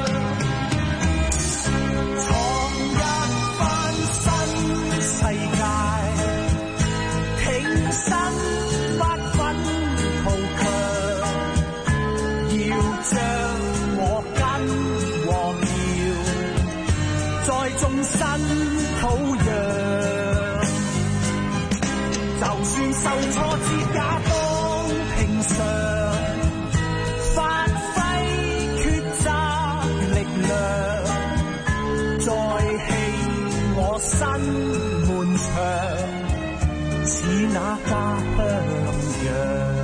創一番新世界，挺身不分途強，要將我根和苗再種新土壤。就算受挫折也當平常，發揮抉擇力量，再起我新門牆，似那家鄉樣。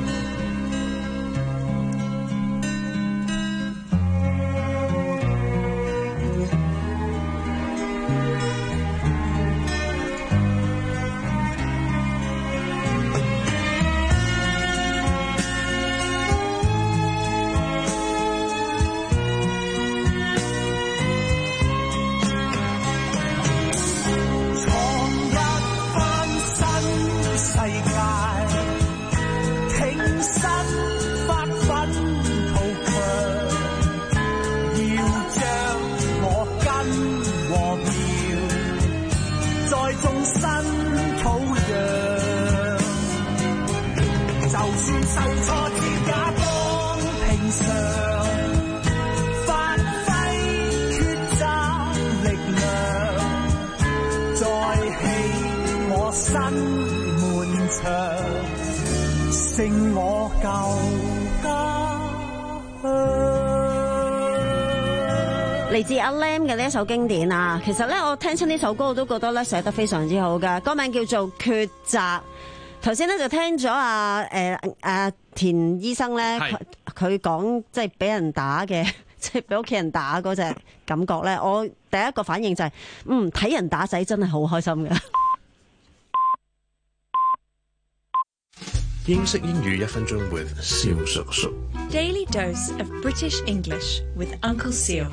勝我舊家鄉。 嚟自阿 Lam 嘅呢一首經典啊，其實咧我聽親呢首歌我都覺得咧寫得非常之好噶，歌名叫做《抉擇》。頭先咧就聽咗阿誒阿田醫生咧，佢佢講即係俾人打嘅，即係俾屋企人打嗰隻感覺咧，我第一個反應就係、是，嗯，睇人打仔真係好開心嘅。 英式英語一分鐘 with 蕭叔叔。 Daily dose of British English with Uncle Seal。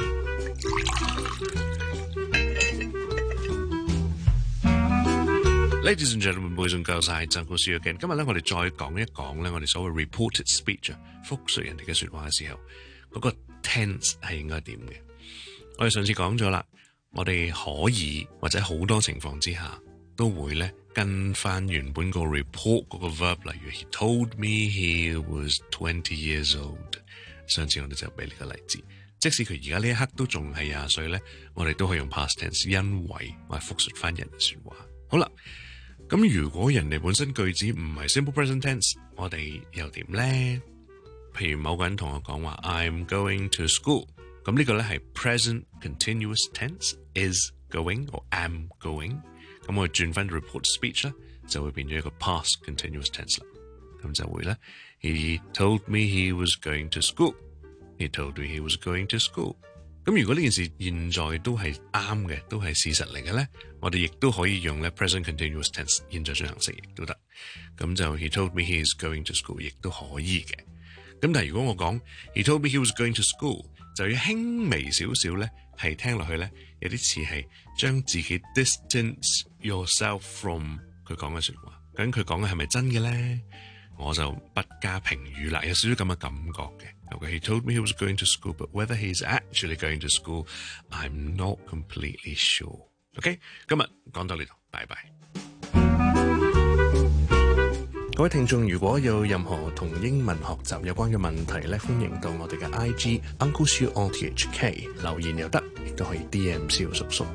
Ladies and gentlemen, boys and girls， 係曾故事 again。今日咧，我哋再講一講咧，我哋所謂 reported speech 啊，複述人哋嘅説話嘅時候，嗰、那個 tense 係應該點嘅？我哋上次講咗啦，我哋可以或者好多情況之下都會咧跟翻原本個 report 嗰個 verb， 例如 He told me he was twenty years old。上次我哋就俾呢個例子，即使佢而家呢一刻都仲係廿歲咧，我哋都可以用 past tense， 因為我係複述翻人嘅説話。好啦。咁如果人哋本身句子唔係 simple present tense， 我哋又點呢？譬如某個人同我講話 I'm going to school， 咁呢個咧係 present continuous tense is going or am going， 咁我轉翻 report speech 咧就會變咗一個 past continuous tense 啦。咁就會咧 He told me he was going to school， He told me he was going to school。咁如果呢件事現在都係啱嘅，都係事實嚟嘅咧，我哋亦都可以用咧 present continuous tense 現在進行式亦都得。咁就 He told me he is going to school 亦都可以嘅。咁但係如果我講 He told me he was going to school， 就要輕微少少咧，係聽落去咧有啲似係將自己 distance yourself from 佢講嘅説話。究竟佢講嘅係咪真嘅咧？我就不加評語啦，有少少咁嘅感覺嘅。Okay, he told me he was going to school, but whether he's actually going to school, I'm not completely sure. OK， 今日講到呢度，拜拜。各位聽眾，如果有任何同英文學習有關嘅問題咧，歡迎到我哋嘅 I G Uncle Siu on T H K 留言又得，亦都可以 D M 蕭叔叔。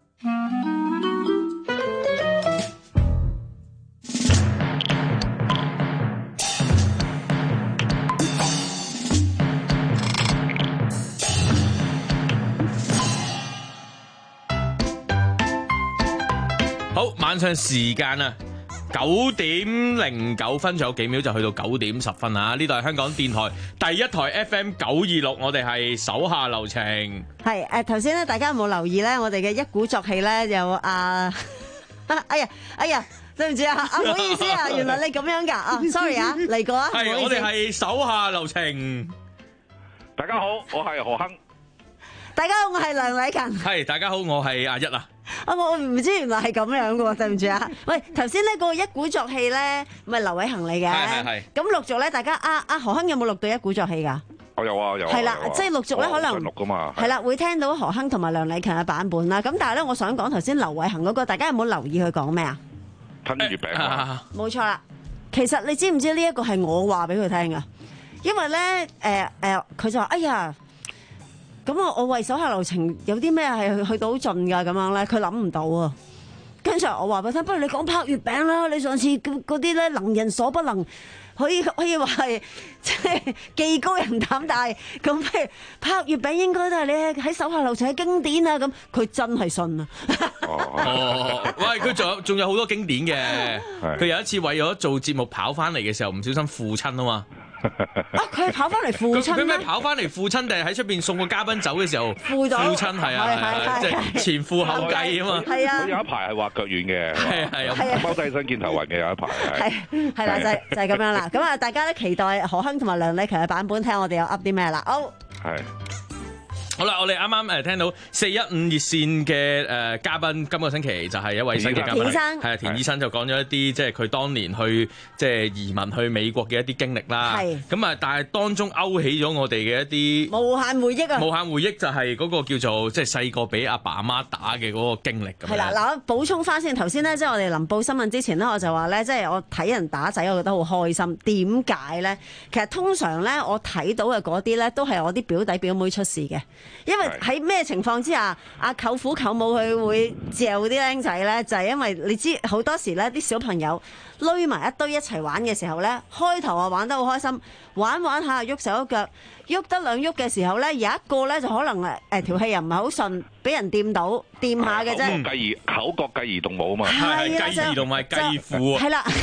晚上時間啊，九點零九分，仲有幾秒就去到九點十分啊！呢度係香港電台第一台 F M 九二六，我哋係手下留情。 係誒，頭先咧，大家有冇留意咧？我哋嘅一鼓作氣咧，有啊，哎呀，哎呀，對唔住啊，啊，唔好意思啊，原來你咁樣㗎啊 ，sorry 啊，嚟過啊， 係我哋係手下留情。 大家好，我係何亨。 大家好，我係梁禮勤。 係，大家好，我係阿一啊。 啊！我唔知原來係咁樣嘅喎，對唔住啊！喂，頭先呢個一鼓作氣咧，咪劉偉恒嚟嘅。係係係。咁陸續咧，大家啊啊何亨有冇錄到一鼓作氣㗎？ 我有啊有啊。係啦， 即係陸續咧，可能錄㗎嘛。 係啦，會聽到何亨同埋梁禮勤嘅版本啦。咁但係咧，我想講頭先劉偉恒嗰個，大家有冇留意佢講咩啊？ 吞月餅啊！ 冇錯啦。其實你知唔知呢一個係我話俾佢聽㗎？因為咧，誒、呃、誒，佢、呃、就話：哎呀！咁我我為手下留情有啲咩係去到好盡㗎咁樣咧，佢諗唔到啊！跟住我話俾佢聽，不如你講拍月餅啦！你上次嗰啲咧能人所不能，可以可以話係即係技高人膽大。咁不如拍月餅應該都係你喺手下留情嘅經典啊！咁佢真係信啊！ 哦，喂，佢仲有仲有好多經典嘅。佢有一次為咗做節目跑翻嚟嘅時候，唔小心父親啊嘛。 啊！佢係跑翻嚟父親， 佢咩跑翻嚟父親定係喺出邊送個嘉賓走嘅時候？父咗父親係啊，即係前父後繼啊嘛。 係啊， 佢有一排係畫腳軟嘅， 係係係踎低身見頭暈嘅有一排係係啦，就係就係咁樣啦。咁啊，大家都期待何亨同埋梁禮勤嘅版本，睇我哋有噏啲咩啦。好係。 好啦，我哋啱啱誒聽到四一五熱線嘅誒嘉賓，今個星期就係一位新嘅嘉賓，係啊，田醫生就講咗一啲即係佢當年去即係移民去美國嘅一啲經歷啦。係咁啊，但係當中勾起咗我哋嘅一啲無限回憶啊！ 無限回憶就係嗰個叫做即係細個俾阿爸阿媽打嘅嗰個經歷咁樣。係啦， 嗱，我補充翻先，頭先咧即係我哋臨報新聞之前咧，我就話咧，即係我睇人打仔，我覺得好開心。點解咧？其實通常咧，我睇到嘅嗰啲咧，都係我啲表弟表妹出事嘅，因為喺咩情況之下，阿舅父舅母佢會嚼啲僆仔咧？就係因為你知好多時咧，啲小朋友攏埋一堆一齊玩嘅時候咧，開頭啊玩得好開心，玩玩下喐手喐腳，喐得兩喐嘅時候咧，有一個咧就可能誒誒條氣又唔係好順，俾人掂到掂下嘅啫。 口角繼而口角繼而動武啊嘛， 係繼而同埋繼父啊， 係啦，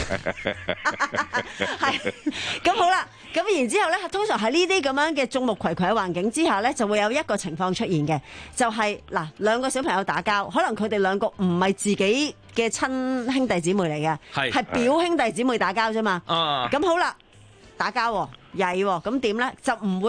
係咁好啦。咁然之後咧，通常喺呢啲咁樣嘅眾目睽睽嘅環境之下咧，就會有一個情況出現嘅，就係、是、嗱兩個小朋友打交，可能佢哋兩個唔係自己嘅親兄弟姊妹嚟嘅，係係表兄弟姊妹打交啫嘛。咁、啊、好啦，打交喎，曳喎，咁點咧？就唔會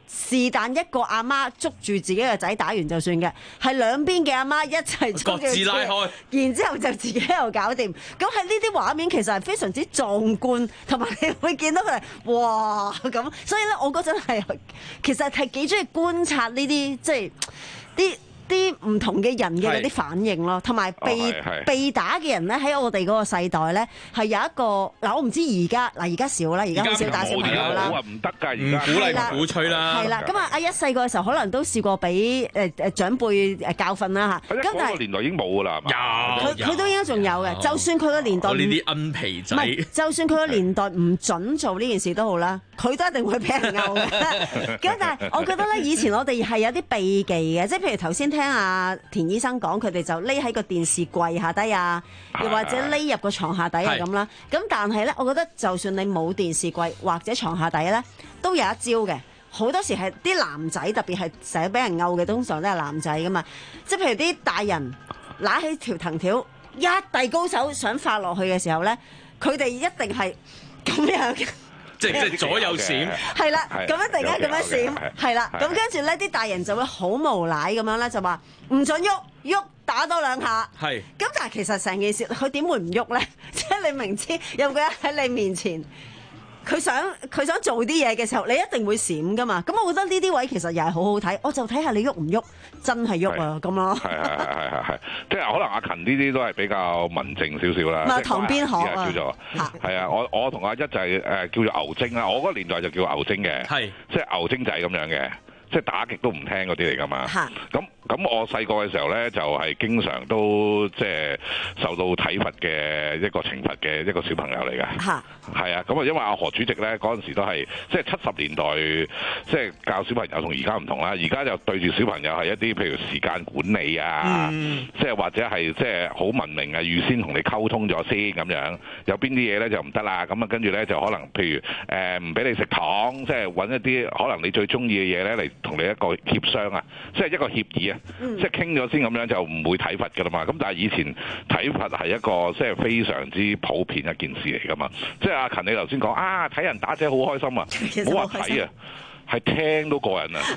是但一個阿媽捉住自己嘅仔打完就算嘅，係兩邊嘅阿媽一齊捉住， 各自拉開， 然之後就自己又搞掂。咁喺呢啲畫面其實係非常之壯觀，同埋你會見到佢係哇咁，所以咧我嗰陣係其實係幾中意觀察呢啲即係啲。啲唔同嘅人嘅嗰啲反應咯，同埋被、哦、被打嘅人咧，喺我哋嗰個世代咧，係有一個嗱，我唔知而家嗱，而家少啦，而家好少打小朋友啦。 我話唔得㗎，而家鼓勵鼓吹啦。 係啦，咁啊，阿一細個嘅時候，可能都試過俾誒誒長輩誒教訓啦嚇。 咁但係嗰個年代已經冇㗎啦， 有佢佢都應該仲有嘅，就算佢個年代呢啲奀皮仔， 唔係，就算佢個年代唔準做呢件事都好啦，佢都一定會俾人毆嘅。咁但係我覺得咧，以前我哋係有啲避忌嘅，即係譬如頭先聽阿田醫生講，佢哋就匿喺個電視櫃下底啊，又或者匿入個床下底啊咁啦。咁但係咧，我覺得就算你冇電視櫃或者床下底咧，都有一招嘅。好多時係啲男仔，特別係成日俾人毆嘅，通常都係男仔噶嘛。即係譬如啲大人拿起條藤條，一遞高手想發落去嘅時候咧，佢哋一定係咁樣嘅。 即係即係左右閃， 係啦，咁一定係咁樣閃，係啦，咁跟住咧啲大人就會好無賴咁樣咧，就話唔準喐，喐打多兩下。係。咁但係其實成件事佢點會唔喐咧？即係你明知有個人喺你面前，佢想佢想做啲嘢嘅時候，你一定會閃噶嘛。咁我覺得呢啲位其實又係好好睇，我就睇下你喐唔喐，真係喐啊咁咯。係係係係係，即係可能阿勤呢啲都係比較文靜少少啦。咪塘邊鶴啊， 叫做係啊！我我同阿一就係誒叫做牛精啦。我嗰個年代就叫牛精嘅，係即係牛精仔咁樣嘅，即係打極都唔聽嗰啲嚟噶嘛。咁咁我細個嘅時候咧，就係經常都即係受到體罰嘅一個懲罰嘅一個小朋友嚟嘅。嚇係啊！咁啊，因為阿何主席咧嗰陣時都係即係七十年代，即係教小朋友同而家唔同啦。而家就對住小朋友係一啲譬如時間管理啊，嗯、即係或者係即係好文明啊，預先同你溝通咗先咁樣。有邊啲嘢咧就唔得啦。咁啊，跟住咧就可能譬如誒唔俾你食糖，即係揾一啲可能你最中意嘅嘢咧嚟同你一個協商啊，即係一個協議啊。嗯、即係傾咗先咁樣就唔會體罰㗎啦嘛，咁但係以前體罰係一個即係非常之普遍一件事嚟㗎嘛，即係阿勤你頭先講啊睇人打姐好開心啊，唔好話睇啊，係聽都過癮啊！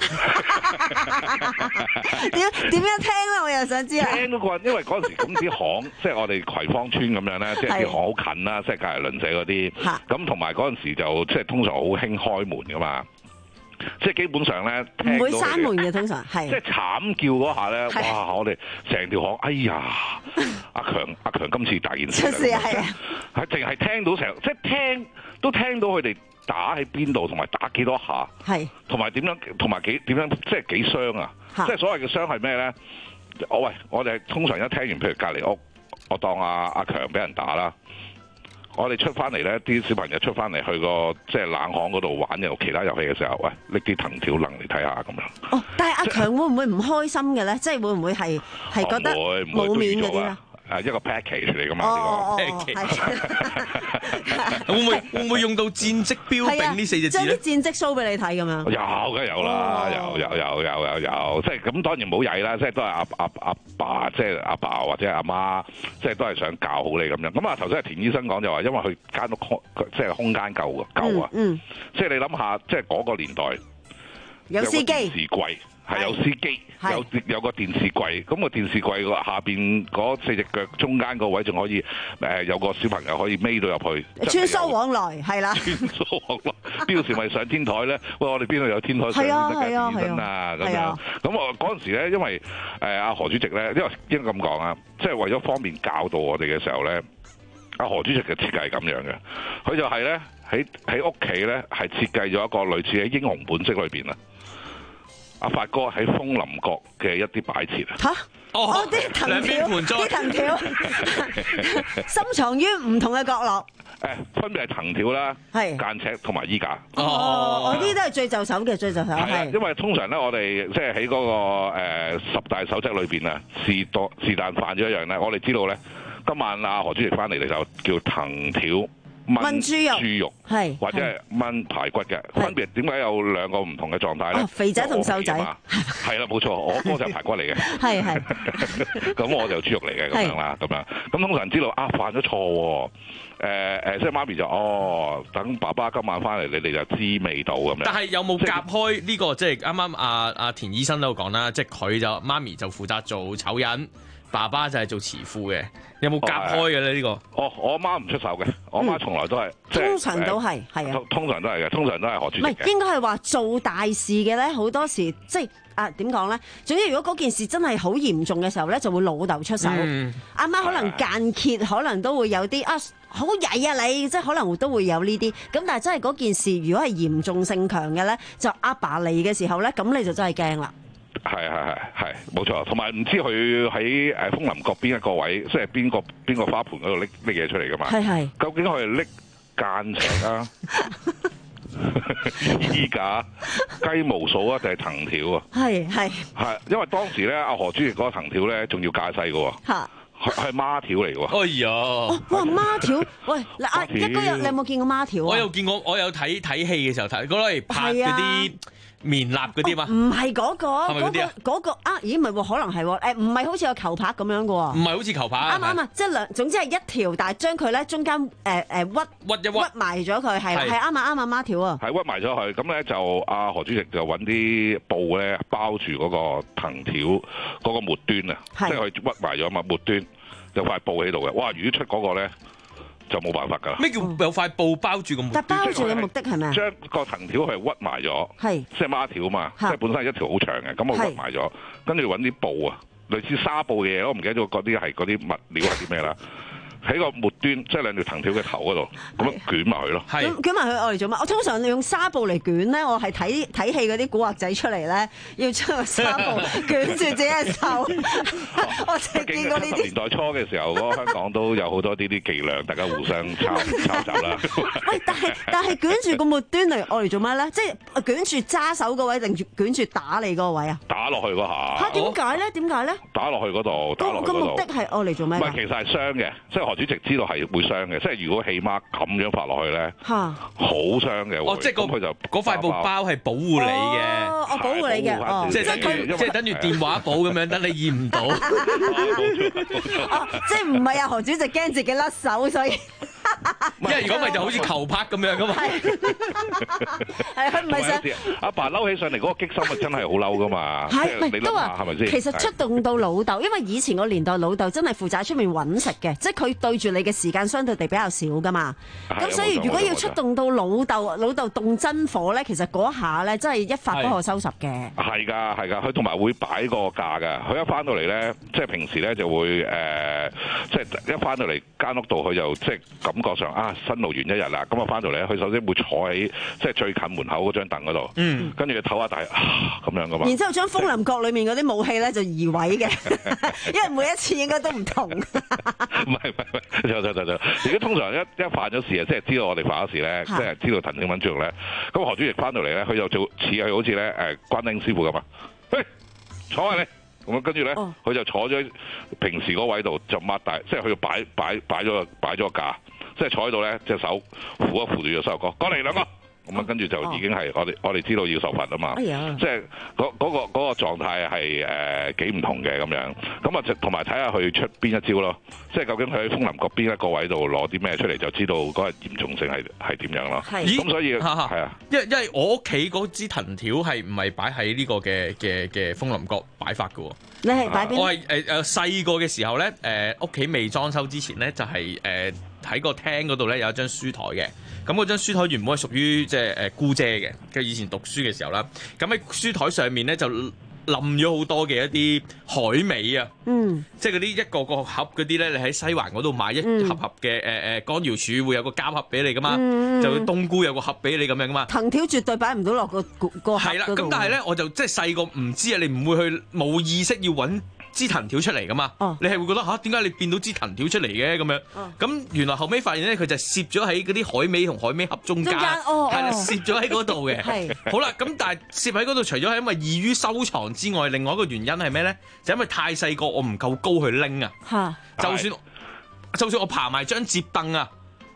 點點樣聽咧？我又想知啊！ 聽都過癮，因為嗰陣時咁啲巷，即係我哋葵芳村咁樣咧，即係啲巷好近啦，即係隔離鄰舍嗰啲，咁同埋嗰陣時就即係通常好興開門㗎嘛。即係基本上咧， 唔會閂門嘅，通常係。 即係慘叫嗰下咧，哇！我哋成條巷，哎呀！阿強，阿強今次大件事。 出事係啊！ 係淨係聽到成，即係聽都聽到佢哋打喺邊度，同埋打幾多下。係。同埋點樣？同埋幾點樣？即係幾傷啊！即係所謂嘅傷係咩咧？我喂，我哋通常一聽完，譬如隔離屋，我當阿阿強俾人打啦。我哋出翻嚟咧，啲小朋友出翻嚟去個即係冷巷嗰度玩有其他遊戲嘅時候，喂，拎啲藤條掕嚟睇下咁樣。哦， 但係阿強會唔會唔開心嘅咧？即係會唔會係係覺得冇面嗰啲咧？ 誒一個 package 嚟㗎嘛，呢個 package 會唔會會唔會用到戰績標炳呢四隻字咧？ 將啲戰績 show 俾你睇咁樣。 有梗係有啦，有有有有有有，即係咁當然唔好曳啦，即係都係阿阿阿爸，即係阿爸或者阿媽，即係都係想教好你咁樣。咁啊頭先係田醫生講就話，因為佢間屋空，即係空間夠啊，夠啊，即係你諗下，即係嗰個年代有司機， 電視櫃。係有司機，有有個電視櫃，咁個電視櫃個下邊嗰四隻腳中間個位仲可以誒有個小朋友可以孭到入去， 穿梭往來係啦， 穿梭往來呢個時咪上天台咧？喂，我哋邊度有天台上先得嘅？真啊咁樣。咁我嗰陣時咧，因為誒阿何主席咧，因為應該咁講啊，即係為咗方便教導我哋嘅時候咧，阿何主席嘅設計係咁樣嘅，佢就係咧喺喺屋企咧係設計咗一個類似喺英雄本色裏邊啊。阿發哥喺楓林閣嘅一啲擺設啊！ 嚇！哦，啲藤條，啲藤條，深藏於唔同嘅角落。 誒，分別係藤條啦，係間尺同埋衣架。 哦，我呢啲都係最就手嘅，最就手係。 因為通常咧，我哋即係喺嗰個誒十大守則裏邊啊，是多是但犯咗一樣咧，我哋知道咧，今晚阿何主席翻嚟咧就叫藤條炆豬肉、 豬肉係或者係炆排骨嘅。分別點解有兩個唔同嘅狀態咧？ 肥仔同瘦仔係啦，冇錯，我哥就係排骨嚟嘅， 係係。 咁我就豬肉嚟嘅咁樣啦，咁樣咁通常知道啊犯咗錯喎，誒誒，即係媽咪就哦，等爸爸今晚翻嚟，你哋就知味道咁樣。 但係有冇夾開呢個？即係啱啱阿阿田醫生都講啦，即係佢就媽咪就負責做醜人，爸爸就係做慈父嘅。有冇夾開嘅咧？呢個哦，我阿媽唔出手嘅，我阿媽從來都係通常都係係啊， 通常都係嘅，通常都係何主席嘅。 唔係應該係話做大事嘅咧，好多時即係啊點講咧？總之如果嗰件事真係好嚴重嘅時候咧，就會老豆出手。阿媽可能間歇，可能都會有啲啊好曳啊你，即係可能都會有呢啲。咁但係真係嗰件事如果係嚴重性強嘅咧，就阿爸嚟嘅時候咧，咁你就真係驚啦。 係係係係冇錯，同埋唔知佢喺誒楓林閣邊一個位，即係邊個邊個花盆嗰度拎拎嘢出嚟㗎嘛？係係。究竟佢係拎間尺啊、衣架、雞毛掃啊，定係藤條啊？係係係，因為當時咧，阿何主席嗰個藤條咧，仲要架勢㗎喎。嚇！係孖條嚟㗎喎。 哎呀！ 哇孖條！喂嗱，阿一哥有你有冇見過孖條啊？ 我有見過，我有睇睇戲嘅時候睇，嗰攞嚟拍嗰啲棉蠟嗰啲嘛？ 唔係嗰個， 係咪嗰啲啊？ 嗰個啊？咦，唔係喎，可能係喎。誒，唔係好似個球拍咁樣嘅喎。 唔係好似球拍。 啱啱啊！即係兩，總之係一條，但係將佢咧中間誒誒屈屈一屈屈埋咗佢，係係啱啊啱啊孖條啊！ 係屈埋咗佢，咁咧就阿何主席就揾啲布咧包住嗰個藤條嗰個末端啊，即係佢屈埋咗嘛，末端有塊布喺度嘅。哇！如果出嗰個咧，就冇辦法㗎啦。 咩叫有塊布包住個木？ 但包住嘅目的係咩啊？ 將個藤條係屈埋咗， 係即係孖條嘛，即係本身係一條好長嘅，咁我屈埋咗，跟住揾啲布啊，類似紗布嘅嘢，我唔記得咗嗰啲係嗰啲物料係啲咩啦。喺個末端，即係兩條藤條嘅頭嗰度，咁樣捲埋佢咯。 捲捲埋佢，我嚟做乜？我通常用紗布嚟捲咧，我係睇睇戲嗰啲古惑仔出嚟咧，要將個紗布捲住自己嘅手。我淨係見過呢啲。 年代初嘅時候，嗰個香港都有好多呢啲伎倆，大家互相抄抄襲啦。 喂，但係但係捲住個末端嚟，我嚟做乜咧？即係捲住揸手嗰位，定捲住打你嗰個位啊？ 打落去嗰下。 嚇點解咧？點解咧？ 打落去嗰度，打落去嗰度。 個目的係我嚟做咩？ 唔係，其實係傷嘅，即係何主席知道係會傷嘅，即係如果起碼咁樣發落去咧，好傷嘅。 哦，即係佢就嗰塊布包係保護你嘅， 哦，我保護你嘅， 即係等於即係等於電話簿咁樣，等你驗唔到。 哦，即係唔係啊？何主席驚自己甩手，所以。 因為如果咪就好似球拍咁樣噶嘛， 係佢唔係想阿爸嬲起上嚟嗰個激心啊，真係好嬲噶嘛。 係咪都話係咪先？其實出動到老豆，因為以前個年代老豆真係負責喺出面揾食嘅，即係佢對住你嘅時間相對地比較少噶嘛。咁所以如果要出動到老豆，老豆動真火咧，其實嗰下咧真係一發不可收拾嘅。係㗎係㗎，佢同埋會擺個架㗎。佢一翻到嚟咧，即係平時咧就會誒，即係一翻到嚟間屋度，佢就即係感覺上啊辛勞完一日啦，咁啊翻到嚟佢首先會坐喺即係最近門口嗰張凳嗰度，嗯，跟住唞下大咁樣噶嘛。然之後將楓林閣裏面嗰啲武器咧就移位嘅，因為每一次應該都唔同。唔係唔係唔係，就就就就，如果通常一一犯咗事啊，即係知道我哋犯咗事咧，即係知道藤條炆豬肉咧，咁何主席翻到嚟咧，佢就做似係好似咧誒關丁師傅咁啊，喂，坐下你。咁跟住咧，佢、哦、就坐咗平時嗰位度，就擘大，即係佢要擺擺擺咗擺咗個架，即係坐喺度咧，隻手扶一扶住隻手哥，過嚟兩個，咁啊跟住就已經係我哋我哋知道要受罰啊嘛，哎、即係嗰嗰個嗰、嗰個狀態係誒幾唔同嘅咁樣，咁啊同埋睇下佢出邊一招咯，即係究竟佢喺楓林閣邊一個位度攞啲咩出嚟，就知道嗰個嚴重性係係點樣咯。咁所以係啊， 因為因為我屋企嗰支藤條係唔係擺喺呢個嘅嘅嘅楓林閣擺法嘅喎。 你係擺邊？ 我係誒誒細個嘅時候咧，誒屋企未裝修之前咧，就係誒喺個廳嗰度咧有一張書台嘅。咁嗰張書台原本係屬於即係誒姑姐嘅，即係以前讀書嘅時候啦。咁喺書台上面咧就冧咗好多嘅一啲海味啊，嗯，即係嗰啲一個個盒嗰啲咧，你喺西環嗰度買一盒盒嘅誒誒乾瑤柱會有個膠盒俾你噶嘛，嗯、就冬菇有個盒俾你咁樣噶嘛。 藤條絕對擺唔到落個個盒。 係啦，咁但係咧我就即係細個唔知啊，你唔會去冇意識要揾支藤條出嚟噶嘛？哦、你係會覺得吓，點解你變到支藤條出嚟嘅咁樣？咁、哦、原來後尾發現咧，佢就攝咗喺嗰啲海味同海味盒中間，係啦，攝咗喺嗰度嘅。係好啦，咁但係攝喺嗰度，除咗係因為易於收藏之外，另外一個原因係咩咧？就因為太細個，我唔夠高去拎啊。嚇！就算就算我爬埋張摺凳啊，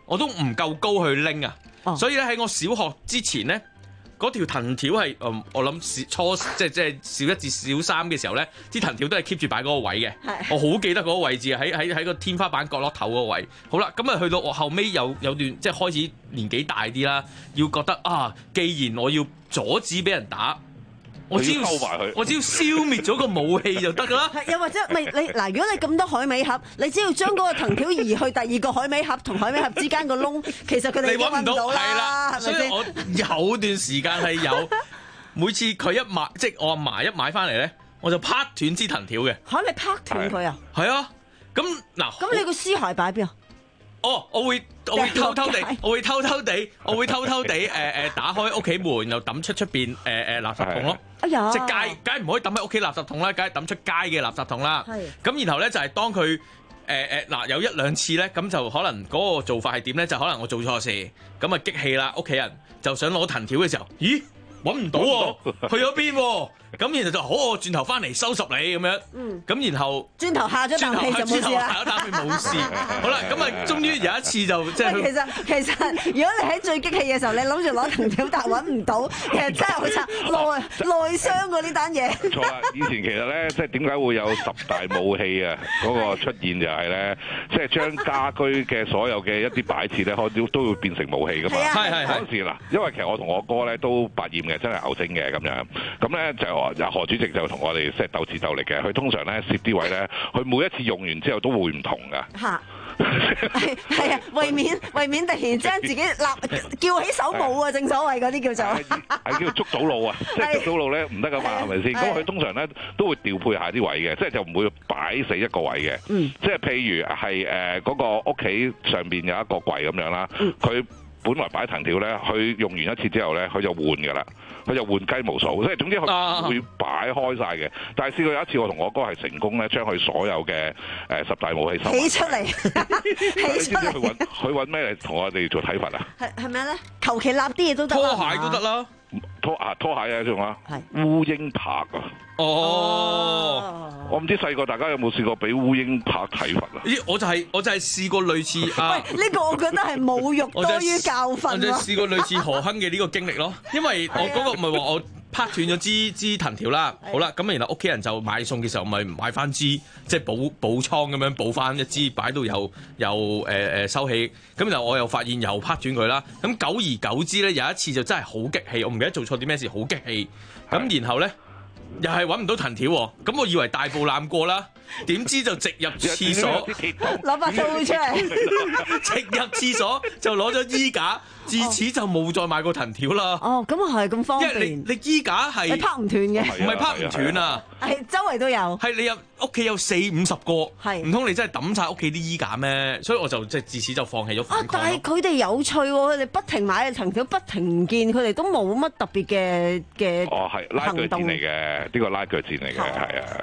我都唔夠高去拎啊，哦、所以咧喺我小學之前咧。嗰條藤條係，嗯，我諗初即係即係小一至小三嘅時候咧，啲藤條都係 keep 住擺嗰個位嘅。我好記得嗰個位置喺喺喺個天花板角落頭嗰個位。好啦，咁啊去到我後尾有有段即係開始年紀大啲啦，要覺得啊，既然我要阻止俾人打。我只要我只要消滅咗個武器就得噶啦。 又或者咪你嗱，如果你咁多海味盒，你只要將嗰個藤條移去第二個海味盒同海味盒之間個窿，其實佢哋都揾唔到啦。 所以我有段時間係有每次佢一買，即係我阿嫲一買翻嚟咧，我就拍斷支藤條嘅。 嚇！你拍斷佢啊？ 係啊。咁嗱。 咁你個屍骸擺邊啊？ 哦，我會我會偷偷地，我會偷偷地，我會偷偷地誒誒打開屋企門，又抌出出邊誒誒垃圾桶咯。 哎呀！ 即係街，梗係唔可以抌喺屋企垃圾桶啦，梗係抌出街嘅垃圾桶啦。係。咁然後咧就係當佢誒誒嗱有一兩次咧，咁就可能嗰個做法係點咧？就可能我做錯事，咁啊激氣啦，屋企人就想攞藤條嘅時候，咦揾唔到喎，去咗邊喎？咁然後就好，我轉頭翻嚟收拾你咁樣。嗯。咁然後轉頭下咗啖氣就冇事啦。 下咗啖氣冇事。好啦，咁啊，終於有一次就即係。 其實其實，如果你喺最激氣嘅時候，你諗住攞藤條，但係揾唔到，其實真係好慘，內內傷喎呢單嘢。 錯啦！以前其實咧，即係點解會有十大武器啊？嗰個出現就係咧，即係將家居嘅所有嘅一啲擺設咧，可都都會變成武器噶嘛。 係係係。 嗰陣時嗱，因為其實我同我哥咧都百厭嘅，真係牛精嘅咁樣。咁咧就。何主席就同我哋即係鬥智鬥力嘅，佢通常咧攝啲位咧，佢每一次用完之後都會唔同噶。嚇， 係係啊，為免為免突然之間自己立叫起手舞啊，正所謂嗰啲叫做係叫捉到路啊，即係捉到路咧唔得噶嘛，係咪先？咁佢通常咧都會調配下啲位嘅，即係就唔會擺死一個位嘅。嗯，即係譬如係誒嗰個屋企上邊有一個櫃咁樣啦，佢本來擺藤條咧，佢用完一次之後咧，佢就換㗎啦。佢就換雞無數，即係總之佢會擺開晒嘅。但係試過有一次，我同我哥係成功咧，將佢所有嘅誒十大武器收起出嚟，起出嚟。 佢揾佢揾咩嚟同我哋做體罰啊？ 係係咩咧？求其立啲嘢都得。 拖鞋都得啦。 拖啊拖鞋啊，仲啊烏蠅拍啊！哦，我唔知細個大家有冇試過俾烏蠅拍體罰啊？ 咦，我就係、是、我就係試過類似啊！ 喂，呢、這個我覺得係侮辱多於教訓。 我就試過類似何亨嘅呢個經歷咯，因為我嗰個唔係話我拍斷咗支支藤條啦，好啦，咁然後屋企人就買餸嘅時候咪買翻支即係補補倉咁樣補翻一支，擺到又又誒誒收起，咁然後我又發現又拍斷佢啦，咁久而久之咧有一次就真係好激氣，我唔記得做錯啲咩事，好激氣，咁然後咧。又係揾唔到藤條喎，咁我以為大步攬過啦，點知就直入廁所， 攞把刀出嚟， 直入廁所就攞咗衣架，自此就冇再買過藤條啦。 哦，咁啊係咁方便。因為你你衣架係你拍唔斷嘅， 唔係拍唔斷啊， 係周圍都有。係你有屋企有四五十個，唔通你真係抌晒屋企啲衣架咩？所以我就即係自此就放棄咗反抗。 啊！但係佢哋有趣喎，佢哋不停買藤條，不停唔見，佢哋都冇乜特別嘅嘅哦，係拉鋸戰嚟嘅，呢個拉鋸戰嚟嘅，係啊。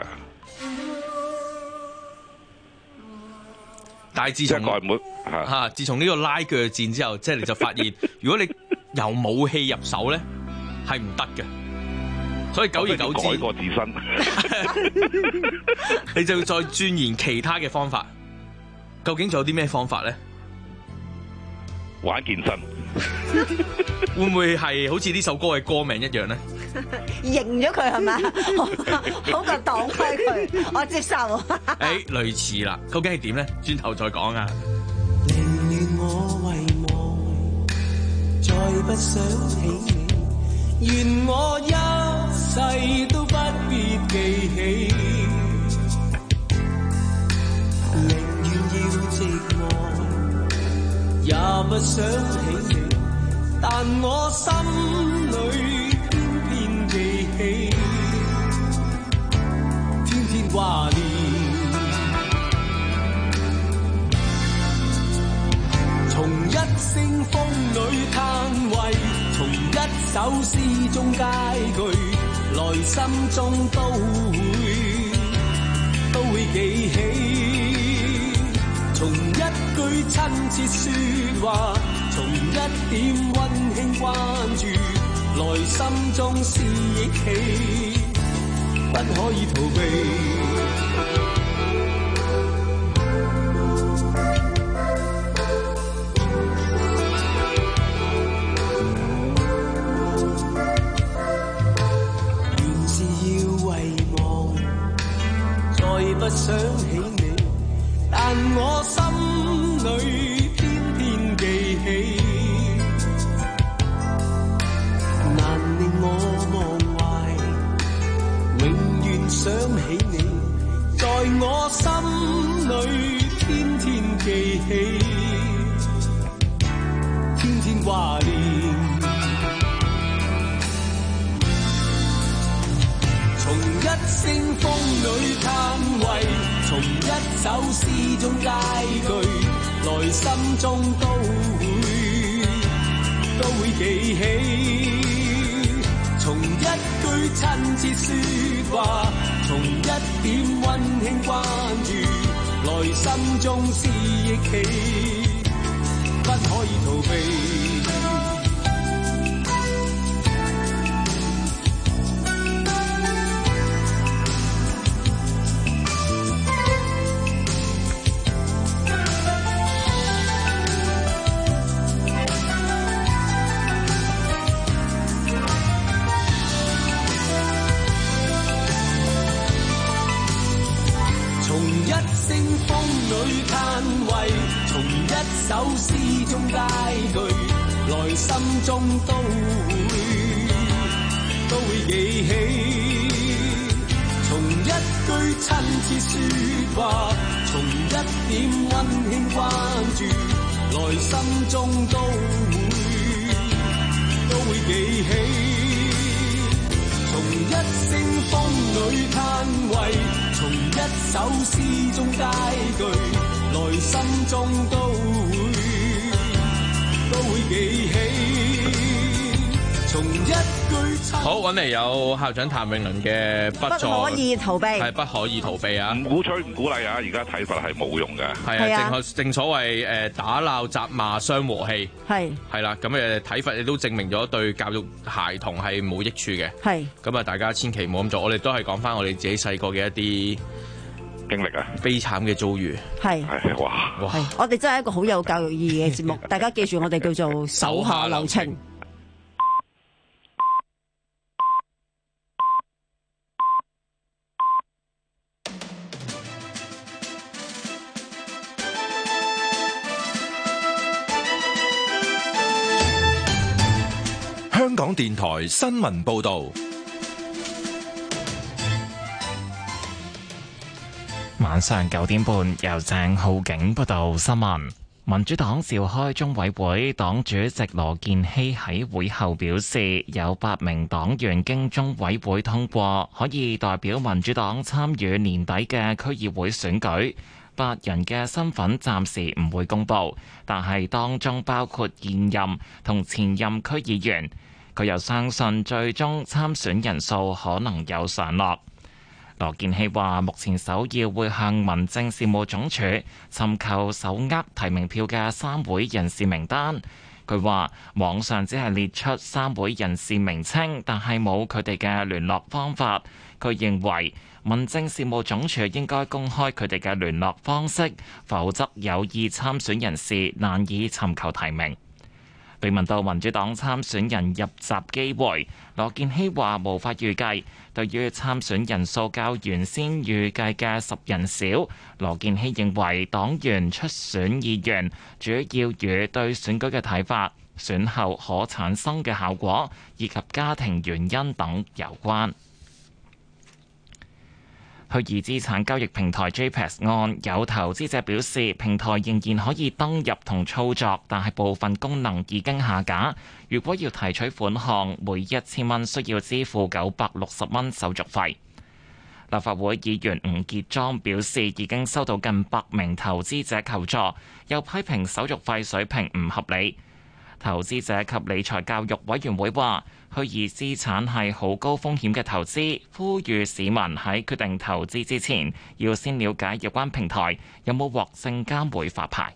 但係自從嚇，自從呢個拉鋸戰之後，即係你就發現，如果你由武器入手咧，係唔得嘅。所以久而久之， 改過自身， 你就要再鑽研其他嘅方法。究竟仲有啲咩方法咧？ 玩健身， 會唔會係好似呢首歌嘅歌名一樣咧？ 認咗佢係咪？好過擋開佢，我接受。誒、 欸，類似啦，究竟係點咧？轉頭再講啊！ 寧願我遺忘，再不想起你，願我一世都不必記起，寧願要寂寞，也不想起你，但我心裏偏偏記起，天天掛念，從一聲風裏嘆喟，從一首詩中佳句，內心中都會都會記起，從一句親切説話，從一點溫馨關注，內心中思憶起，不可以逃避。 不想起你，但我心裏偏偏記起，難令我忘懷，永遠想起你，在我心裏天天記起，天天掛念。從一聲風裏嘆喟，從一首詩中佳句，來心中都會都會記起。從一句親切説話，從一點溫馨關注，來心中思憶起，不可以逃避。首詩中佳句，來心中都會都會記起。從一句親切説話，從一點溫馨關注，來心中都會都會記起。從一聲風裏嘆喟，從一首詩中佳句，來心中都會都會記起。從一句好揾嚟有校長譚詠麟嘅不再不可以逃避， 係不可以逃避啊！ 唔鼓吹唔鼓勵啊！而家睇法係冇用嘅。 係啊，正正所謂誒打鬧責罵傷和氣，係係啦。咁誒睇法亦都證明咗對教育孩童係冇益處嘅。係咁啊！大家千祈唔好咁做。我哋都係講翻我哋自己細個嘅一啲經歷啊， 悲慘嘅遭遇。 係係哇哇！我哋真係一個好有教育意義嘅節目，大家記住我哋叫做手下留情。 香港電台新聞報導。 晚上九點半，由鄭浩景報道新聞。民主黨召開中委會，黨主席羅健熙喺會後表示，有八名黨員經中委會通過，可以代表民主黨參與年底嘅區議會選舉。八人嘅身份暫時唔會公佈，但係當中包括現任同前任區議員。佢又相信最終參選人數可能有上落。羅健熙話：目前首要會向民政事務總署尋求手握提名票嘅三會人士名單。佢話網上只係列出三會人士名稱，但係冇佢哋嘅聯絡方法。佢認為民政事務總署應該公開佢哋嘅聯絡方式，否則有意參選人士難以尋求提名。被問到民主黨參選人入閘機會，羅健熙話無法預計。對於參選人數較原先預計嘅十人少，羅健熙認為黨員出選意願主要與對選舉嘅睇法、選後可產生嘅效果以及家庭原因等有關。虛擬資產交易平台 J P E X 案，有投資者表示平台仍然可以登入同操作，但係部分功能已經下架。如果要提取款項，每一千蚊需要支付九百六十蚊手續費。立法會議員吳傑莊表示，已經收到近百名投資者求助，又批評手續費水平唔合理。投資者及理財教育委員會話，虛擬資產係好高風險嘅投資，呼籲市民喺決定投資之前，要先了解有關平台有冇獲證監會發牌。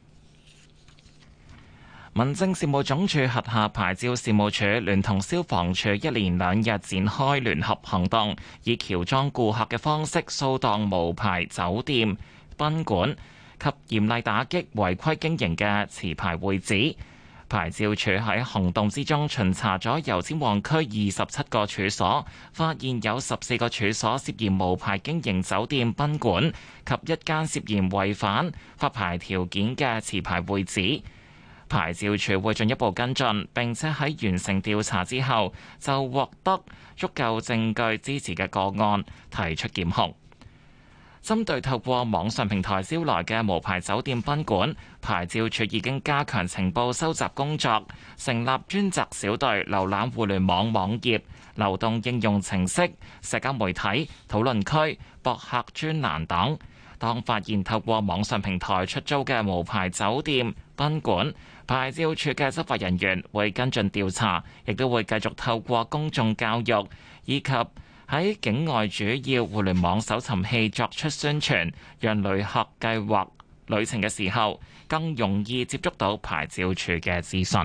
民政事務總署轄下牌照事務處聯同消防處一連兩日展開聯合行動，以喬裝顧客嘅方式掃蕩無牌酒店、賓館及嚴厲打擊違規經營嘅持牌會址。 牌照處喺行動之中巡查咗油尖旺區二十七個處所，發現有十四個處所涉嫌無牌經營酒店賓館及一間涉嫌違反發牌條件嘅持牌會址。牌照處會進一步跟進，並且喺完成調查之後就獲得足夠證據支持嘅個案提出檢控。針對透過網上平台招來嘅無牌酒店賓館，牌照處已經加強情報收集工作，成立專責小隊瀏覽互聯網網頁、流動應用程式、社交媒體、討論區、博客專欄等。當發現透過網上平台出租嘅無牌酒店賓館，牌照處嘅執法人員會跟進調查，亦都會繼續透過公眾教育以及喺境外主要互聯網搜尋器作出宣傳，讓旅客計劃旅程嘅時候更容易接觸到牌照處嘅資訊。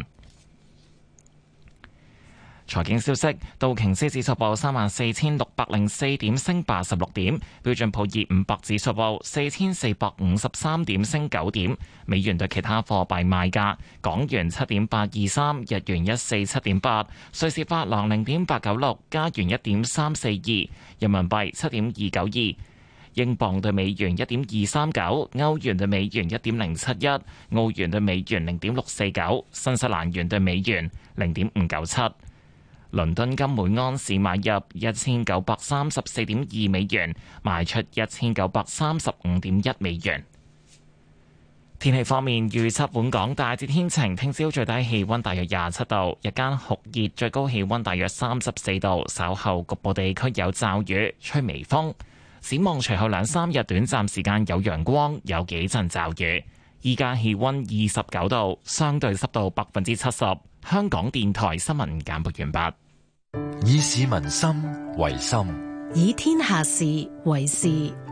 財經消息，道瓊斯指數報三萬四千六百零四點，升八十六點；標準普爾五百指數報四千四百五十三點，升九點。美元對其他貨幣賣價：港元七點八二三，日元一四七點八，瑞士法郎零點八九六，加元一點三四二，人民幣七點二九二，英鎊對美元一點二三九，歐元對美元一點零七一，澳元對美元零點六四九，新西蘭元對美元零點五九七。倫敦金每安士買入一千九百三十四點二美元，賣出一千九百三十五點一美元。天氣方面，預測本港大致天晴，聽朝最低氣溫大約廿七度，日間酷熱，最高氣溫大約三十四度，稍後局部地區有驟雨，吹微風。展望隨後兩三日短暫時間有陽光，有幾陣驟雨。依家氣溫二十九度，相對濕度百分之七十。香港電台新聞簡報完畢。 以市民心為心， 以天下事為事。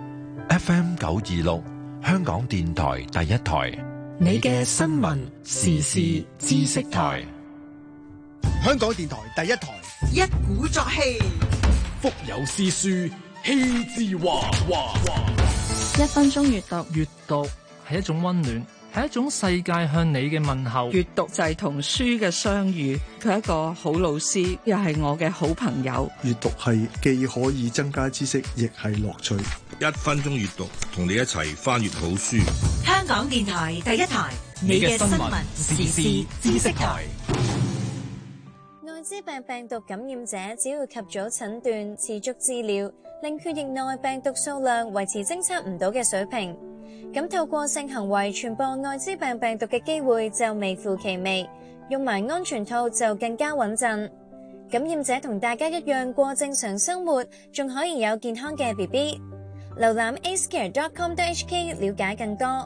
F M 九二六，香港電台第一台， 你嘅新聞時事知識台。 香港電台第一台， 一鼓作氣， 腹有詩書氣自華。華一分鐘閱讀， 閱讀係一種溫暖，係一種世界向你嘅問候。 閱讀就係同書嘅相遇，佢係一個好老師，又係我嘅好朋友。 閱讀係既可以增加知識，亦係樂趣。 一分鐘閱讀，同你一齊翻閱好書。 香港電台第一台，你嘅新聞時事知識台。 艾滋病病毒感染者只要及早診斷、持續治療，令血液內病毒數量維持偵測唔到嘅水平，咁透過性行為傳播艾滋病病毒嘅機會就微乎其微，用埋安全套就更加穩陣。感染者同大家一樣過正常生活，仲可以有健康嘅 B B。瀏覽 a c e c a r e dot com dot h k 了解更多。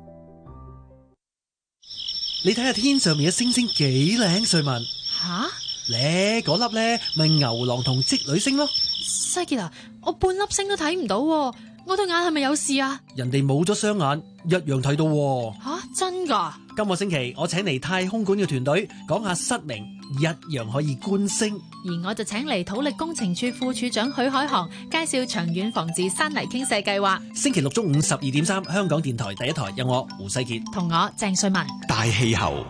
你睇下天上面嘅星星幾靚，瑞文。 吓？ 咧嗰粒咧咪牛郎同織女星咯。 西傑啊，我半粒星都睇唔到，我對眼係咪有事啊？ 人哋冇咗雙眼，一樣睇到。 吓，真噶？ 今個星期我請嚟太空館嘅團隊講下失明，一樣可以觀星。 而我就請嚟土力工程處副處長許海航介紹長遠防治山泥傾瀉計劃。 星期六中午十二點三，香港電台第一台有我胡世傑同我鄭瑞文。 大氣候。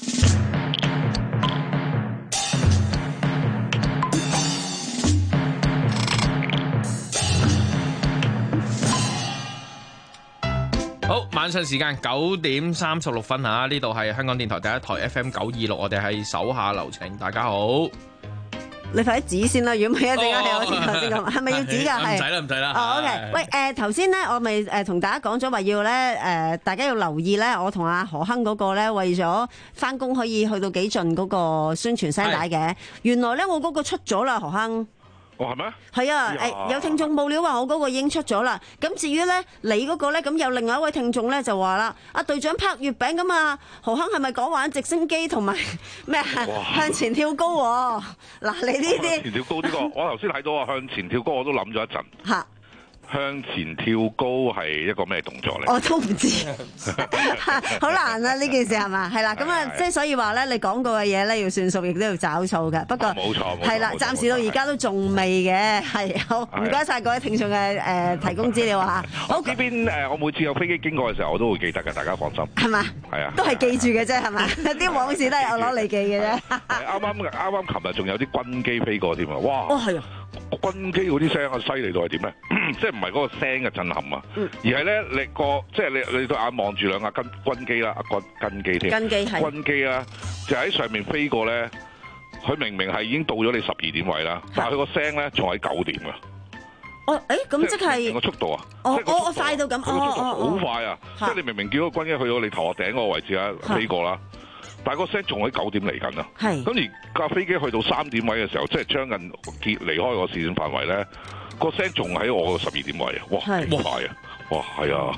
好，晚上時間九點三十六分吓，呢度係香港電台第一台 F M 九二六，我哋係手下留情，大家好。 你快啲指先啦，如果唔係一陣間係我先頭先咁，係咪要指㗎？係唔使啦，唔使啦。 哦 ，OK，喂，誒頭先咧，我咪誒同大家講咗話要咧誒，大家要留意咧，我同阿何亨嗰個咧，為咗翻工可以去到幾盡嗰個宣傳聲帶嘅，原來咧我嗰個出咗啦，何亨。 哦，係咩？ 係啊，誒有聽眾報料話我嗰個已經出咗啦。咁至於咧你嗰個咧，咁有另外一位聽眾咧就話啦，阿隊長拍月餅咁啊，何亨係咪講玩直升機同埋咩向前跳高？嗱，你呢啲向前跳高呢個，我頭先睇到啊，向前跳高我都諗咗一陣。 嚇！ 向前跳高係一個咩動作嚟？ 我都唔知，好難啊！呢件事係嘛？係啦，咁啊，即係所以話咧，你講過嘅嘢咧要算數，亦都要找數嘅。不過冇錯， 係啦，暫時到而家都仲未嘅。係好，唔該晒各位聽眾嘅誒提供資料嚇。好， 呢邊誒，我每次有飛機經過嘅時候，我都會記得嘅，大家放心。 係嘛？ 係啊， 都係記住嘅啫，係嘛？啲往事都係我攞嚟記嘅啫。 啱啱啱啱，琴日仲有啲軍機飛過添啊！哇！ 哦，係啊。 軍機嗰啲聲啊，犀利到係點咧？即係唔係嗰個聲嘅震撼啊，嗯、而係咧你個即係你你對眼望住兩架軍軍機啦，軍軍機添， 軍機係軍機啦，就喺上面飛過咧。佢明明係已經到咗你十二點位啦，但係佢個聲咧仲喺九點㗎。 哦，誒，咁即係個速度啊！ 哦，我我快到咁， 佢個速度好快啊！即係你明明見到個軍機去到你頭殼頂嗰個位置啦，飛過啦。但係個聲仲喺九點嚟緊啊！係，咁而架飛機去到三點位嘅時候，即係將近結離開個視線範圍咧，個聲仲喺我個十二點位啊！哇，幾快啊！哇，係啊！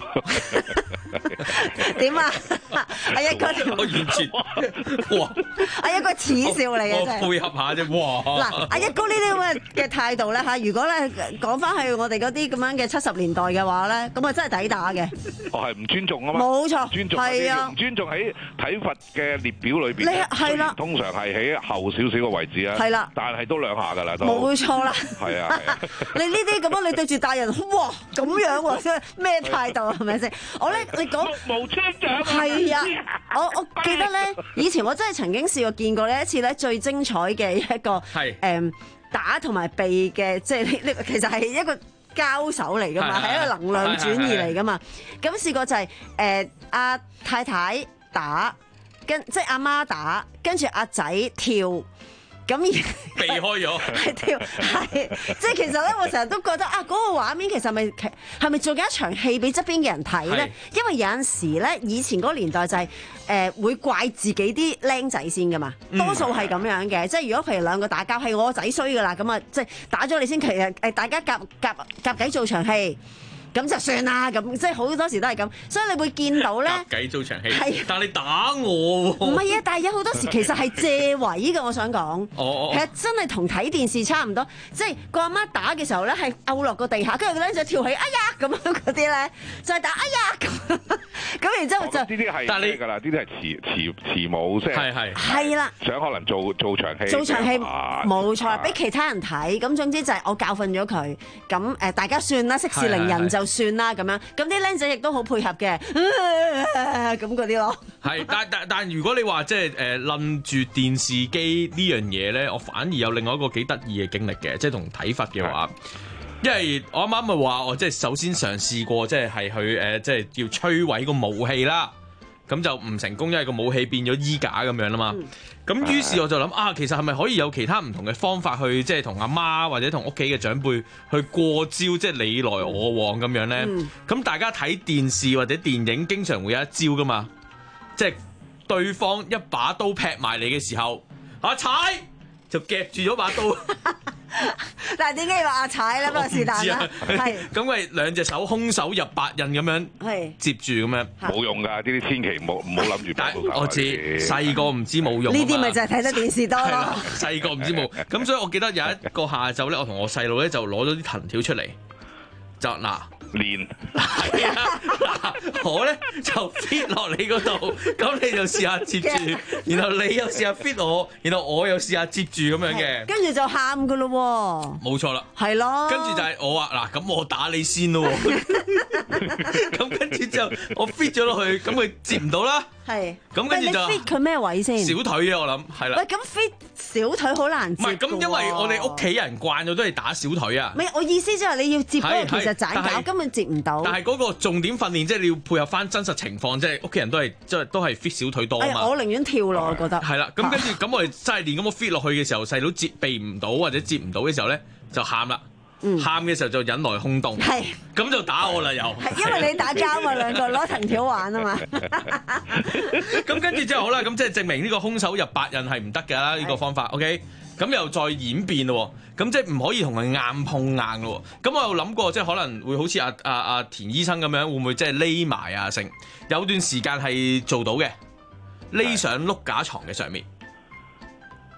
點啊？阿一哥， 我完全哇！ 阿一哥恥笑嚟嘅真係。 我配合下啫，哇！ 嗱，阿一哥呢啲咁嘅嘅態度咧嚇，如果咧講翻去我哋嗰啲咁樣嘅七十年代嘅話咧，咁啊真係抵打嘅。 我係唔尊重啊嘛！ 冇錯， 尊重係啊， 唔尊重喺體罰嘅列表裏邊。 你係啦， 通常係喺後少少嘅位置啊。 係啦， 但係都兩下㗎啦，都冇錯啦。 係啊， 你呢啲咁樣，你對住大人，哇咁樣喎，咩態度係咪先？我咧，你講無村長係啊！我我記得咧，以前我真係曾經試過見過呢一次咧，最精彩嘅一個係誒打同埋避嘅，即係呢呢其實係一個交手嚟噶嘛，係一個能量轉移嚟噶嘛。咁試過就係誒阿太太打，跟即係阿媽打，跟住阿仔跳。咁而避開咗， 係跳，係即係其實咧，我成日都覺得啊，嗰、嗰個畫面其實係咪係咪做緊一場戲俾側邊嘅人睇咧？因為有陣時咧，以前嗰個年代就係、係、誒、呃、會怪自己啲僆仔先噶嘛，多數係咁樣嘅。嗯、即係如果譬如兩個打交，係我個仔衰噶啦，咁啊即係打咗你先，其實誒大家夾夾夾計做場戲。咁就算啦，咁即係好多時都係咁，所以你會見到咧， 夾計做場戲，係，但係你打我喎， 唔係啊，但係有好多時其實係借位嘅，我想講， 哦， 其實真係同睇電視差唔多，即係個阿媽打嘅時候咧，係拗落個地下，跟住個僆仔跳起，哎呀咁樣嗰啲咧，就係打哎呀咁，咁然之後就， 呢啲係咩㗎啦？呢啲係慈慈慈母，即係係係係啦， 想可能做做場戲， 做場戲冇錯，俾其他人睇，咁總之就係我教訓咗佢，咁誒大家算啦，息事寧人就。算啦咁樣，咁啲僆仔亦都好配合嘅，咁嗰啲咯。 係，但但但如果你話即係誒諗住電視機呢樣嘢咧，我反而有另外一個幾得意嘅經歷嘅，即係同體罰嘅話，因為我啱啱咪話我即係首先嘗試過，即係係去誒即係要摧毀個武器啦。咁就唔成功，因為個武器變咗衣架咁樣啦嘛。咁、嗯、於是我就諗啊，其實係咪可以有其他唔同嘅方法去即係同阿媽或者同屋企嘅長輩去過招，即係你來我往咁樣咧？咁、嗯、大家睇電視或者電影經常會有一招噶嘛，即係對方一把刀劈埋你嘅時候，阿踩就夾住咗把刀。 但係點解要話阿踩咧？不過是但啦，係咁佢兩隻手空手入白刃咁樣，係接住咁樣， 冇用噶，呢啲千祈唔好唔好諗住。 但我知細個唔知冇用， 呢啲咪就係睇得電視多咯。 細個唔知冇，咁所以我記得有一個下晝咧，我同我細路咧就攞咗啲藤條出嚟，就嗱。 練係啊，我咧就 fit 落你嗰度，咁你就試下接住，然後你又試下 fit 我，然後我又試下接住咁樣嘅， 跟住就喊噶咯， 冇錯啦， 係咯， 跟住就係我話嗱，咁我打你先咯，咁跟住之後我 fit 咗落去，咁佢接唔到啦， 係， 咁跟住就 fit 佢咩位先？ 小腿啊，我諗係啦。 喂，咁 fit 小腿好難接。唔係， 咁因為我哋屋企人慣咗都係打小腿啊。 唔係，我意思即係你要接嗰個其實斬搞根本接唔到。 但係嗰個重點訓練即係你要配合翻真實情況，即係屋企人都係即係都係 fit 小腿多啊嘛。 哎，我寧願跳咯，我覺得。 係啦，咁跟住咁我哋真係練咁我 fit 落去嘅時候，細佬接避唔到或者接唔到嘅時候咧，就喊啦。喊嘅時候就引來空洞，係咁就打我啦又。 係因為你打交嘛，兩個攞藤條玩啊嘛。 咁跟住之後好啦，咁即係證明呢個空手入白刃係唔得㗎啦，呢個方法 OK。咁又再演變咯，咁即係唔可以同佢硬碰硬咯。咁我又諗過，即係可能會好似阿阿阿田醫生咁樣，會唔會即係匿埋啊？成有段時間係做到嘅，匿上碌架床嘅上面。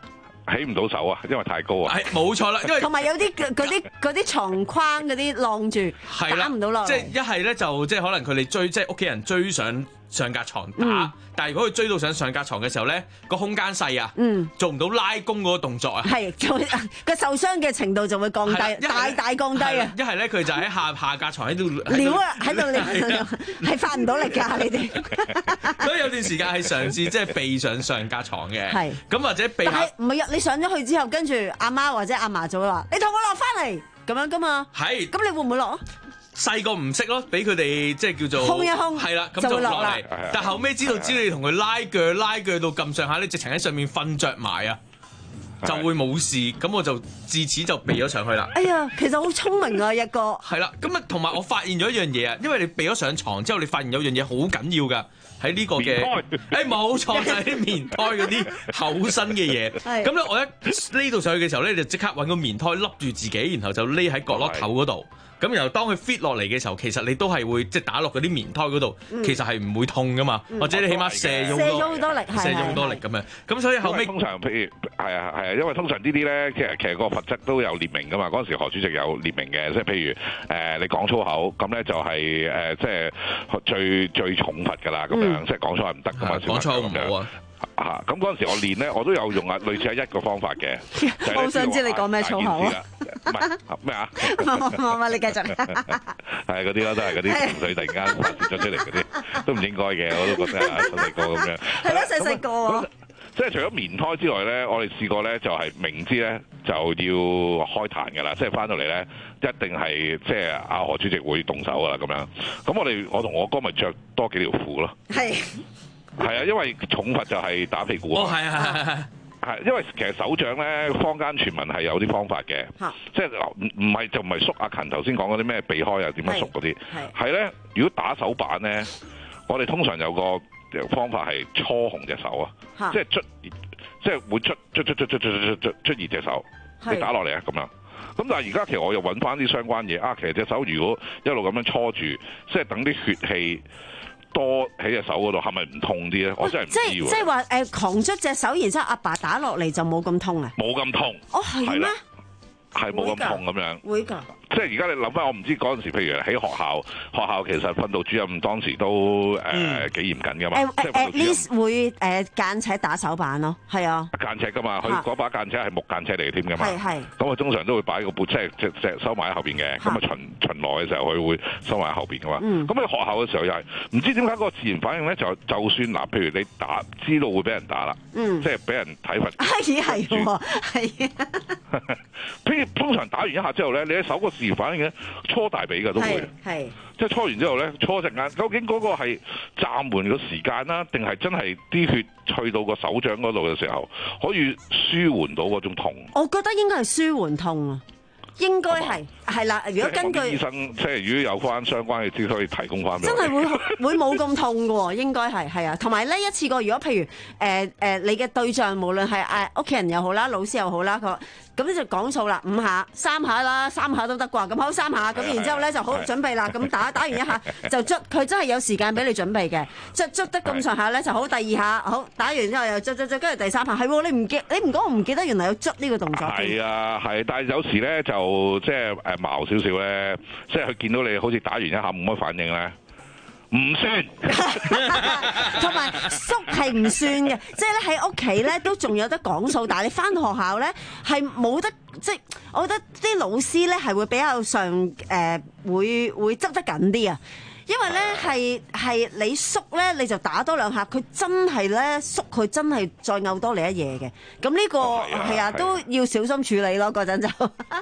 起唔到手啊，因為太高啊。 係冇錯啦，因為同埋有啲嗰啲嗰啲牀框嗰啲晾住，打唔到落嚟。 即係一係咧就即係可能佢哋追即係屋企人追上上格床打， 嗯、 但係如果佢追到上上格床嘅時候咧，個空間細啊， 嗯、 做唔到拉弓嗰個動作啊， 係個受傷嘅程度就會降低，大大降低啊！ 一係咧佢就喺下下格床喺度撩啊，喺度撩，係發唔到力㗎你哋。 所以有段時間係嘗試即係避上上格床嘅， 係咁或者避下。 但係唔係啊？你上咗去之後，跟住阿媽或者阿嫲就會話：你同我落翻嚟咁樣㗎嘛。 係。 咁你會唔會落？ 細個唔識咯，俾佢哋即係叫做空一空， 係啦，咁就落嚟。但後尾知道，只要你同佢拉腳拉腳到咁上下，你直情喺上面瞓着埋啊，就會冇事。咁我就自此就避咗上去啦。 哎呀，其實好聰明啊，一個。 係啦，咁啊，同埋我發現咗一樣嘢啊，因為你避咗上床之後，你發現有樣嘢好緊要㗎。喺呢個嘅，誒冇錯就係啲棉胎嗰啲厚身嘅嘢。咁咧，我一匿到上去嘅時候咧，就即刻揾個棉胎笠住自己，然後就匿喺角落頭嗰度。咁然後當佢 fit 落嚟嘅時候，其實你都係會即係打落嗰啲棉胎嗰度， 嗯、 其實係唔會痛噶嘛，嗯、或者你起碼射咗好多力， 射咗好多力咁樣。咁所以後尾通常譬如係啊係啊，因為通常呢啲咧，其實其實個罰則都有列明噶嘛。嗰陣時何主席有列明嘅，即係譬如誒、呃、你講粗口，咁咧就係、是、誒、呃、即係最最重罰㗎啦。咁樣、嗯、即係講粗口係唔得㗎嘛。 講粗口唔好啊！ 嚇咁嗰陣時我練咧，我都有用啊，類似係一個方法嘅。 我好想知你講咩粗口啊！ 唔係咩啊？ 冇冇冇，你繼續。 係嗰啲咯，都係嗰啲情緒突然間發泄咗出嚟嗰啲，都唔應該嘅，我都覺得啊，細細個咁樣。 係咯，細細個喎。 即係除咗棉胎之外咧，我哋試過咧就係明知咧就要開壇㗎啦，即係翻到嚟咧一定係即係阿何主席會動手㗎啦咁樣。咁我哋我同我哥咪着多幾條褲咯。係。係啊，因為重罰就係打屁股啊。哦，係係係係。係，因為其實手掌咧，坊間傳聞係有啲方法嘅，即係唔唔係就唔係縮阿勤頭先講嗰啲咩避開啊點樣縮嗰啲，係咧。如果打手板咧，我哋通常有個方法係搓紅隻手啊，即係捽，即係會捽捽捽捽捽捽捽捽熱隻手，你打落嚟啊咁樣。咁但係而家其實我又揾翻啲相關嘢啊，其實隻手如果一路咁樣搓住，即係等啲血氣多喺隻手嗰度，係咪唔痛啲咧？我真係唔知喎。 即係即係話誒，狂捽隻手，然之後阿爸打落嚟就冇咁痛啊？ 冇咁痛。哦， 係咩？ 係冇咁痛咁樣。 會㗎。 即係而家你諗翻，我唔知嗰陣時，譬如喺學校，學校其實訓導主任當時都誒、 嗯呃、幾嚴謹㗎嘛。 誒誒 at least 會誒間尺打手板咯，係啊。 間尺㗎嘛，佢嗰把間尺係木間尺嚟嘅添㗎嘛。 係係。咁佢通常都會擺個背，即係即即收埋喺後邊嘅。咁啊巡巡邏嘅時候，佢會收埋喺後邊㗎嘛。咁喺、嗯、學校嘅時候又係唔知點解嗰個自然反應咧，就就算嗱，譬如你打知道會俾人打啦，嗯、即係俾人體罰。係係喎，係啊。譬如通常打完一下之後咧，你喺手個自然反應咧。搓大髀嘅都會，係即係搓完之後咧，搓隻眼，究竟嗰個係暫緩個時間啦，定係真係啲血去到個手掌嗰度嘅時候，可以舒緩到嗰種痛？ 我覺得應該係舒緩痛啊，應該係係啦。如果根據醫生，即係如果有翻相關嘅資料，可以提供翻俾我。 真係會會冇咁痛嘅喎，應該係係啊。同埋呢一次過，如果譬如誒誒、呃呃、你嘅對象，無論係誒屋企人又好啦，老師又好啦，佢。咁就講數啦，五下、三下啦，三下都得啩。咁好三下，咁然之後咧就好準備啦。咁打打完一下就捽，佢真係有時間俾你準備嘅。捽捽得咁上下咧就好。第二下好打完之後又捽捽捽，跟住第三下係喎。你唔記你唔講我唔記得原來有捽呢個動作。 係啊係，但係有時咧就即係誒矛少少咧，即係佢見到你好似打完一下冇乜反應咧。唔算， 同埋縮係唔算嘅，即係咧喺屋企咧都仲有得講數，但係你翻學校咧係冇得，即係我覺得啲老師咧係會比較上誒、呃、會會執得緊啲啊，因為咧係係你縮咧你就打多兩下，佢真係咧縮佢真係再嘔多你一嘢嘅，咁呢、呢個係啊，啊都要小心處理咯，嗰陣就。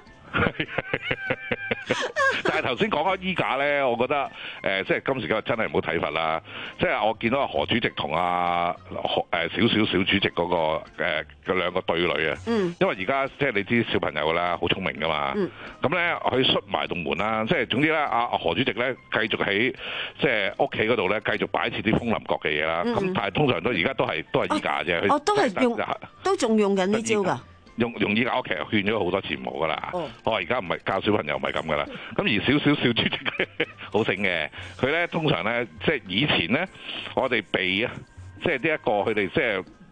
但係頭先講開衣架咧，我覺得誒、呃，即係今時今日真係唔好體罰啦。即係我見到阿何主席同阿何誒少少小主席嗰、那個誒嘅、呃、兩個對壘啊。嗯。因為而家即係你知小朋友啦，好聰明噶嘛。嗯。咁咧，佢閂埋棟門啦，即係總之咧，阿阿何主席咧繼續喺即係屋企嗰度咧，繼續擺設啲風林閣嘅嘢啦。咁、嗯、但係通常都而家都係都係衣架啫。哦， 都係用，都仲用緊呢招㗎。 用用依家我其實勸咗好多次唔好噶啦，我話而家唔係教小朋友唔係咁噶啦，咁而少少小主席好醒嘅，佢咧通常咧即係以前咧我哋避啊，即係呢一個佢哋即係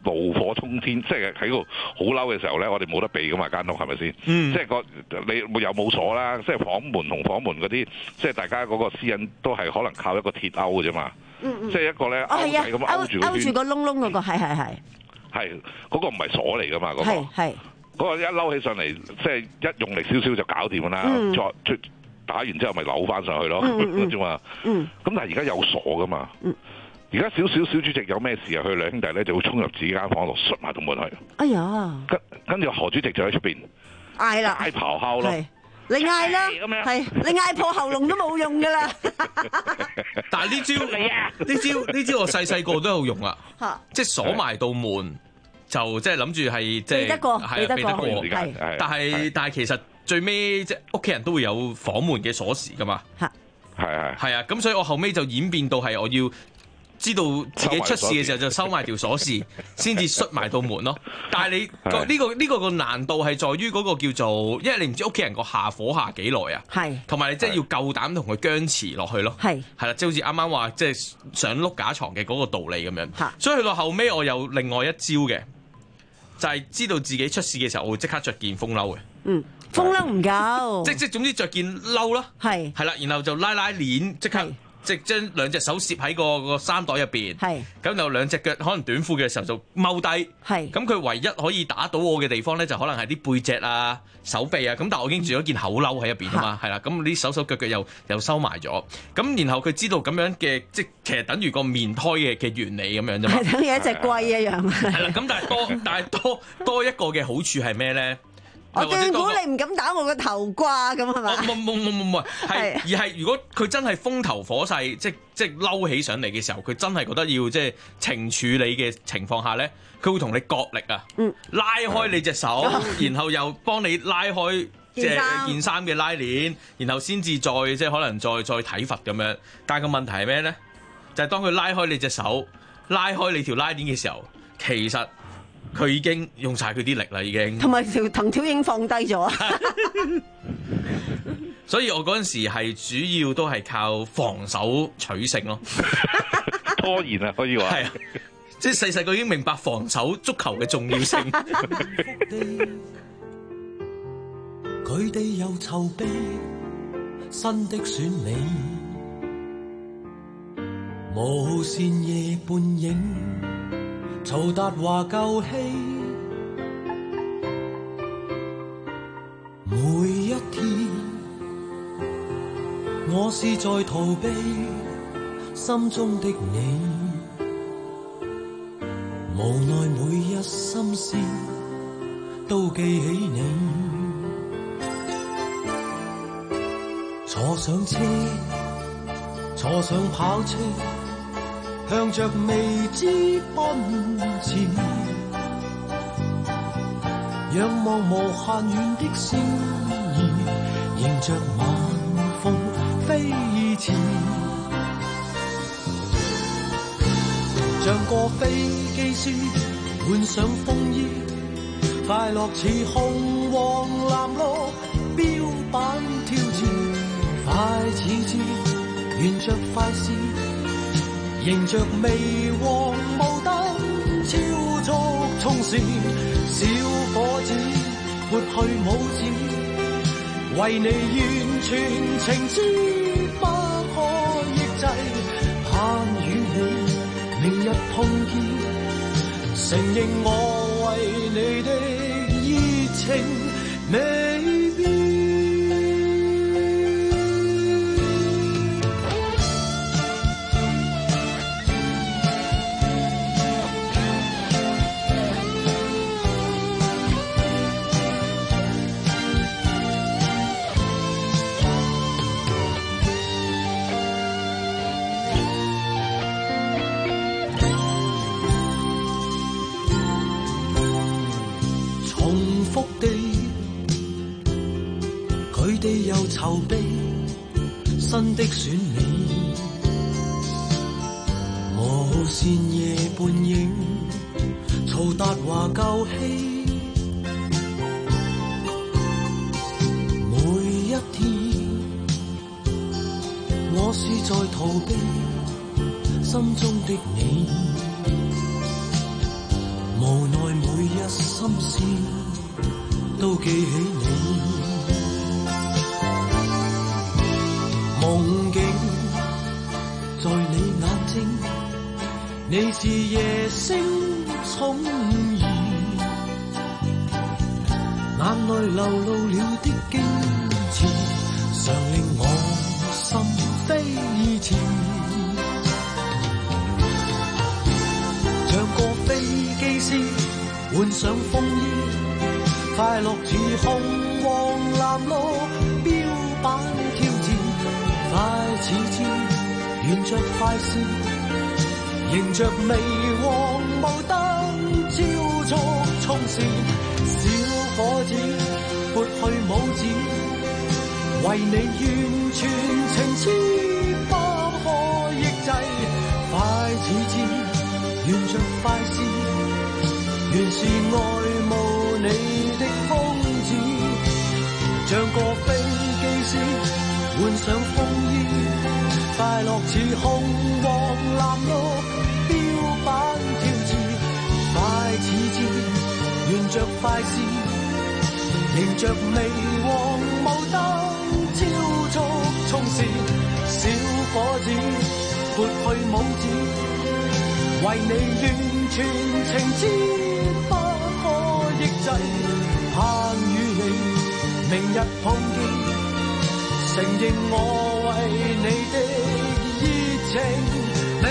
怒火衝天，即係喺度好嬲嘅時候咧，我哋冇得避噶嘛間屋係咪先？ 嗯、 即係個你又冇鎖啦，即係房門同房門嗰啲，即係大家嗰個私隱都係可能靠一個鐵勾嘅啫嘛。 嗯嗯、 即係一個咧勾仔咁勾住勾住個窿窿嗰個，係係係。係嗰、嗰個唔係鎖嚟噶嘛，嗰、嗰個係嗰個一嬲起上嚟，即係一用力少少就搞掂㗎啦。 嗯、 再出打完之後咪扭翻上去咯，啫嘛。咁但係而家有鎖噶嘛。而家少少小主席有咩事啊？佢兩兄弟咧就會衝入自己間房度，摔埋道門去。 哎呀！ 跟跟住何主席就喺出邊嗌啦， 嗌咆哮咯。 你嗌啦，係你嗌破喉嚨都冇用噶啦。 但係呢招你啊，呢招呢招我細細個都有用啊，即係鎖埋道門，就即係諗住係即係避得過，避得過。 係，但係但係其實最尾即係屋企人都會有房門嘅鎖匙噶嘛。 係係係啊，咁所以我後尾就演變到係我要知道自己出事嘅時候就收埋條鎖匙，先至摔埋道門咯。但係你呢、呢個呢、呢個個難度係在於嗰個叫做，因為你唔知屋企人個下火下幾耐啊。係，同埋你即係要夠膽同佢僵持落去咯。係，係啦，即係好似啱啱話即係上碌架床嘅嗰個道理咁樣。所以去到後尾我有另外一招嘅，就係、是、知道自己出事嘅時候，我會即刻着件風褸嘅。嗯， 風褸唔夠， 即即總之着件褸啦。係，係啦，然後就拉拉鏈，即刻。即係將兩隻手攝喺個個衫袋入邊，咁就兩隻腳可能短褲嘅時候就踎低，咁佢唯一可以打到我嘅地方咧，就可能係啲背脊啊、手臂啊，咁但係我已經住咗件厚褸喺入邊啊嘛，係啦，咁啲手手腳腳又又收埋咗，咁然後佢知道咁樣嘅，即係其實等於個面胎嘅嘅原理咁樣啫嘛， 係等於一隻龜一樣。 係啦，咁但係多但係多多一個嘅好處係咩咧？ 我斷估你唔敢打我個頭瓜咁係嘛？ 冇冇冇冇冇，係而係如果佢真係風頭火勢，即即嬲起上嚟嘅時候，佢真係覺得要即係懲處你嘅情況下咧，佢會同你角力啊，嗯、拉開你隻手，然後又幫你拉開即係件衫嘅拉鏈，然後先至再即係可能再再體罰咁樣。但係個問題係咩咧？就係、是、當佢拉開你隻手，拉開你條拉鏈嘅時候，其實佢已經用晒佢啲力啦，已經。同埋條藤條已經放低咗。所以我嗰陣時係主要都係靠防守取勝咯。 拖延啊，可以話。係啊， 即係細細個已經明白防守足球嘅重要性。 佢哋又籌備新的選美，無線夜半影。曹達華舊戲，每一天我是在逃避心中的你，無奈每一心思都記起你，坐上車，坐上跑車，向着未知奔前，仰望無限遠的星兒，迎着晚風飛馳，像個飛機師換上風衣，快樂似紅黃藍綠標板挑戰，快似箭，沿着快線，迎着微黃霧燈超速衝線，小伙子撥去拇指，為你完全情知不可抑制，盼與你明日碰見，承認我為你的熱情未變。籌備新的選美，無線夜半影，曹達華舊戲，每一天我是在逃避心中的你， 無奈每一心思都記起你，夢境在你眼睛，你是夜星寵兒，眼淚流露了的矜持，常令我心飛馳，像個飛機師換上風衣，快樂似紅黃藍綠標板挑戰，快似箭，沿着快線，迎着微黃霧燈超速衝線，小伙子撥去拇指，為你完全情痴不可抑制，快似箭，沿着快線，原是愛慕你的瘋子，像個飛機師換上風衣，快樂似紅黃藍綠標板挑戰，快似箭，沿着快線，迎着微黃霧燈超速衝線，小伙子撥去拇指，為你完全情知不可抑制，盼與你明日碰見，承認我為你的熱情。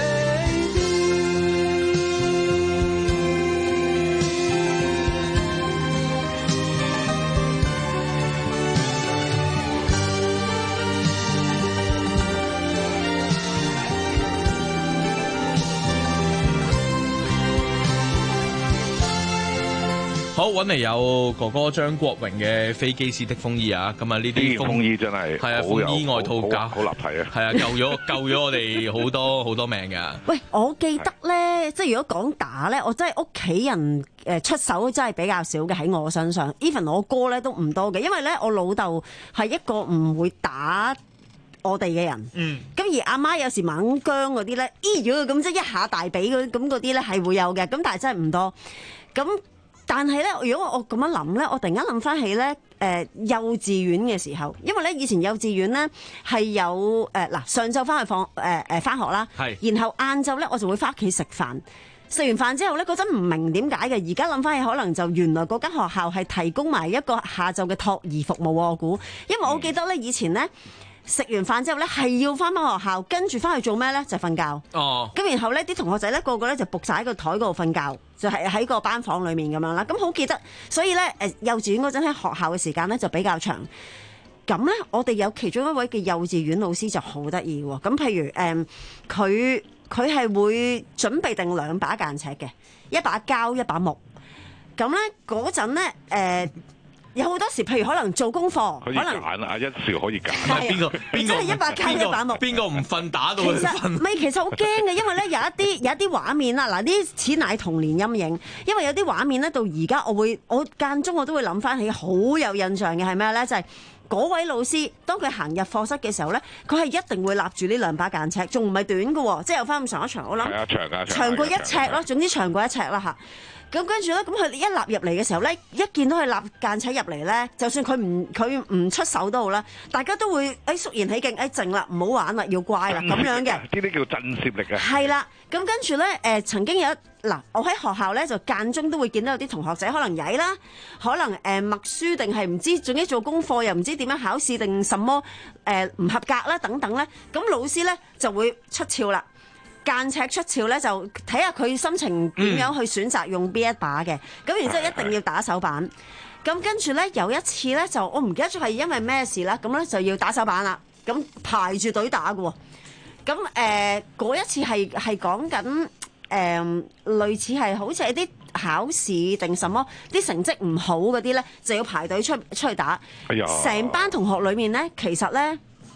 好，揾嚟有哥哥張國榮嘅飛機師的風衣啊！咁啊呢啲風衣真係係啊，風衣外套架好立體啊！ 係啊，救咗救咗我哋好多好多命㗎。 喂，我記得咧，即係如果講打咧，我真係屋企人誒出手真係比較少嘅喺我身上。even 我哥咧都唔多嘅，因為咧我老豆係一個唔會打我哋嘅人。嗯。咁而阿媽有時猛姜嗰啲咧，咦如果咁即係一下大髀嗰咁嗰啲咧係會有嘅，咁但係真係唔多。咁但係咧，如果我咁樣諗咧，我突然間諗翻起咧，誒、呃、幼稚園嘅時候，因為咧以前幼稚園咧係有誒嗱、呃、上晝翻去放誒誒翻學啦，係，然後晏晝咧我就會翻屋企食飯，食完飯之後咧嗰陣唔明點解嘅，而家諗翻起可能就原來嗰間學校係提供埋一個下晝嘅托兒服務，我估，因為我記得咧以前咧。食完飯之後咧，係要翻返學校，跟住翻去做咩咧？就瞓覺。哦。咁然後咧，啲同學仔咧個個咧就仆晒喺個台嗰度瞓覺，就係、是、喺個班房裡面咁樣啦。咁好記得，所以咧誒幼稚園嗰陣喺學校嘅時間咧就比較長。咁咧，我哋有其中一位嘅幼稚園老師就好得意喎。咁譬如誒，佢佢係會準備定兩把間尺嘅，一把膠，一把木。咁咧嗰陣咧誒。呃有好多時，譬如可能做功課， 可以揀啊！一時可以揀， 邊個邊個？ 真係一把膠一把木， 邊個唔瞓打到佢瞓？ 唔係，其實好驚嘅，因為咧有一啲有一啲畫面啦，嗱啲似乃童年陰影，因為有啲畫面咧到而家，我會我間中我都會諗翻起，好有印象嘅係咩咧？就係、是、嗰位老師，當佢行入課室嘅時候咧，佢係一定會立住呢兩把間尺，仲唔係短嘅喎，即係有翻咁長一長，我諗係啊長啊長過一尺咯，總之長過一尺啦嚇。咁跟住咧，咁佢一立入嚟嘅時候咧，一見到佢立間尺入嚟咧，就算佢唔佢唔出手都好啦，大家都會誒肅然起敬，誒靜啦，唔好玩啦，要乖啦，咁樣嘅。 呢啲叫震懾力啊！ 係啦，咁跟住咧誒，曾經有一嗱，我喺學校咧就間中都會見到有啲同學仔可能曳啦，可能誒默書定係唔知，總之做功課又唔知點樣考試定什麼誒唔合格啦等等咧，咁老師咧就會出鞘啦。間尺出鞘咧，就睇下佢心情點樣去選擇用邊一把嘅，咁、嗯、然之後一定要打手板。咁跟住咧有一次咧就我唔記得咗係因為咩事啦，咁咧就要打手板啦，咁排住隊打嘅喎。咁誒嗰一次係係講緊誒類似係好似係啲考試定什麼啲成績唔好嗰啲咧，就要排隊出出去打。哎呀！成班同學裡面咧，其實咧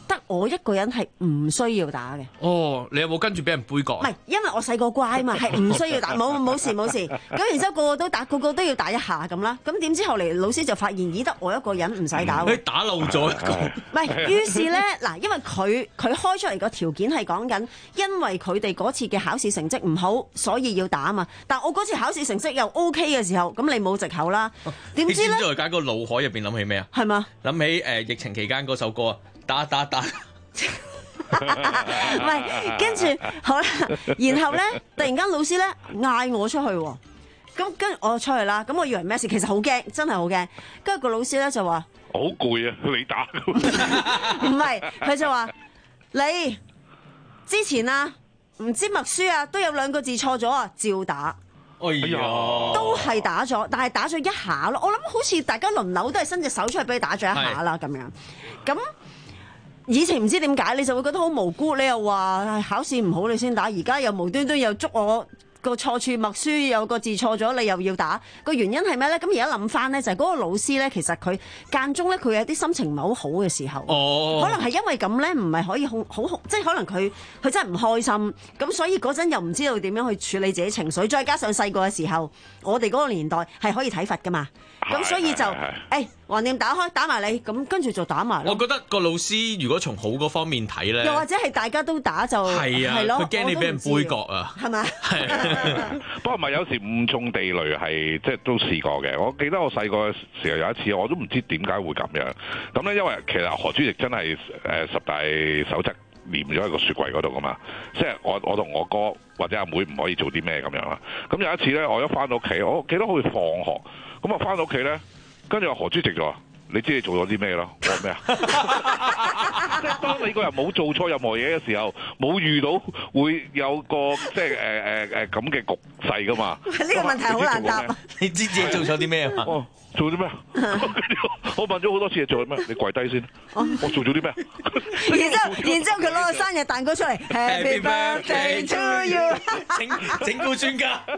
得我一個人係唔需要打嘅。 哦，你有冇跟住俾人杯葛？ 唔係，因為我細個乖嘛，係唔需要打，冇冇事冇事。咁然之後個個都打，個個都要打一下咁啦。咁點知後嚟老師就發現，咦得我一個人唔使打喎。 你打漏咗一個。 唔係，於是咧嗱，因為佢佢開出嚟個條件係講緊，因為佢哋嗰次嘅考試成績唔好，所以要打啊嘛。但我嗰次考試成績又 O K 嘅時候，咁你冇藉口啦。點知咧？ 你知唔知我喺個腦海入邊諗起咩啊？ 係嘛？ 諗起誒、呃、疫情期間嗰首歌啊，打打打。 唔係，跟住好啦，然後咧，突然間老師咧嗌我出去喎，咁跟住我出去啦，咁我以為咩事，其實好驚，真係好驚。跟住個老師咧就話： 好攰啊，你打。 唔係，佢就話你之前啊，唔知默書啊，都有兩個字錯咗啊，照打。 哎呀， 都係打咗，但係打咗一下咯。我諗好似大家輪流都係伸隻手出去俾你打咗一下啦，咁樣咁。以前唔知點解，你就會覺得好無辜。你又話考試唔好你先打，而家又無端端又捉我個錯處默書有個字錯咗，你又要打。個原因係咩咧？咁而家諗翻咧，就係嗰個老師咧，其實佢間中咧，佢有啲心情唔係好好嘅時候， 哦、 可能係因為咁咧，唔係可以好好，即係可能佢佢真係唔開心，咁所以嗰陣又唔知道點樣去處理自己情緒，再加上細個嘅時候，我哋嗰個年代係可以體罰噶嘛，咁所以就誒橫掂打開打埋你，咁跟住就打埋。 我覺得個老師如果從好嗰方面睇咧， 又或者係大家都打就係啊， 咯， 佢驚你俾人杯葛啊， 係咪？ 不過唔係有時誤中地雷係即係都試過嘅。我記得我細個嘅時候有一次，我都唔知點解會咁樣。咁咧因為其實何主席真係誒十大守則黏咗喺個雪櫃嗰度噶嘛，即係我我同我哥或者阿妹唔可以做啲咩咁樣啦。咁有一次咧，我一翻到屋企，我記得好似放學，咁我翻到屋企咧，跟住阿何主席就話：你知你做咗啲咩咯？我話咩啊？即係當你個人冇做錯任何嘢嘅時候，冇遇到會有個即係誒誒誒咁嘅局勢噶嘛？ 呢個問題好難答。 你知自己做咗啲咩啊？ 哦，做咗咩？我問咗好多次，做咗咩？你跪低先。我做咗啲咩？ 然之後，然之後佢攞個生日蛋糕出嚟 ，Happy Birthday to you， 整整蠱專家。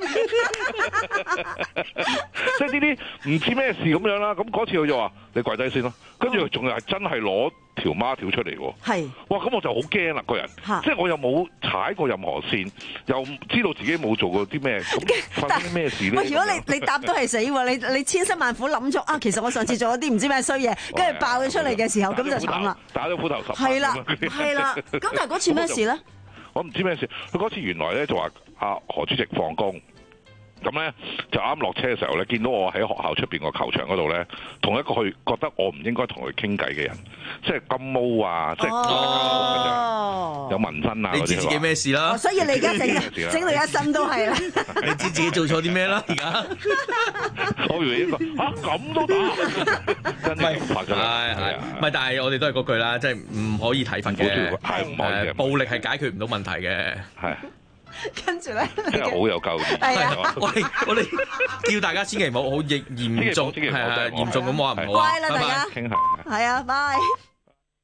即係呢啲唔知咩事咁樣啦。咁嗰次佢就話：你跪低先咯。跟住佢仲係真係攞條孖條出嚟喎。 係。 哇！咁我就好驚啦，個人。即係我又冇踩過任何線，又知道自己冇做過啲咩，咁發生啲咩事咧？ 喂，如果你你答都係死喎，你你千辛萬苦諗咗啊，其實我上次做咗啲唔知咩衰嘢，跟住爆咗出嚟嘅時候，咁就慘啦。 打咗斧頭十。 係啦，係啦。咁但係嗰次咩事咧？ 我唔知咩事。佢嗰次原來咧就話阿何主席放工。咁咧就啱落車嘅時候咧，見到我喺學校出邊個球場嗰度咧，同一個去覺得我唔應該同佢傾偈嘅人，即係金毛啊，即係、哦、有紋身啊嗰啲。 你知自己咩事啦？ 所以你而家整整到一身都係啦。 你知自己做錯啲咩啦？而家我以為呢個嚇咁都打，真係發咗啦。 係係，唔係，但係我哋都係嗰句啦，即係唔可以體罰嘅。 係唔可以嘅。 暴力係解決唔到問題嘅。 係。 跟住咧， 真係好有教義。 係啊， 我哋我哋叫大家千祈唔好好嚴嚴重，係啊，嚴重咁話唔好啊。 乖啦，大家。 傾下。 係啊，拜。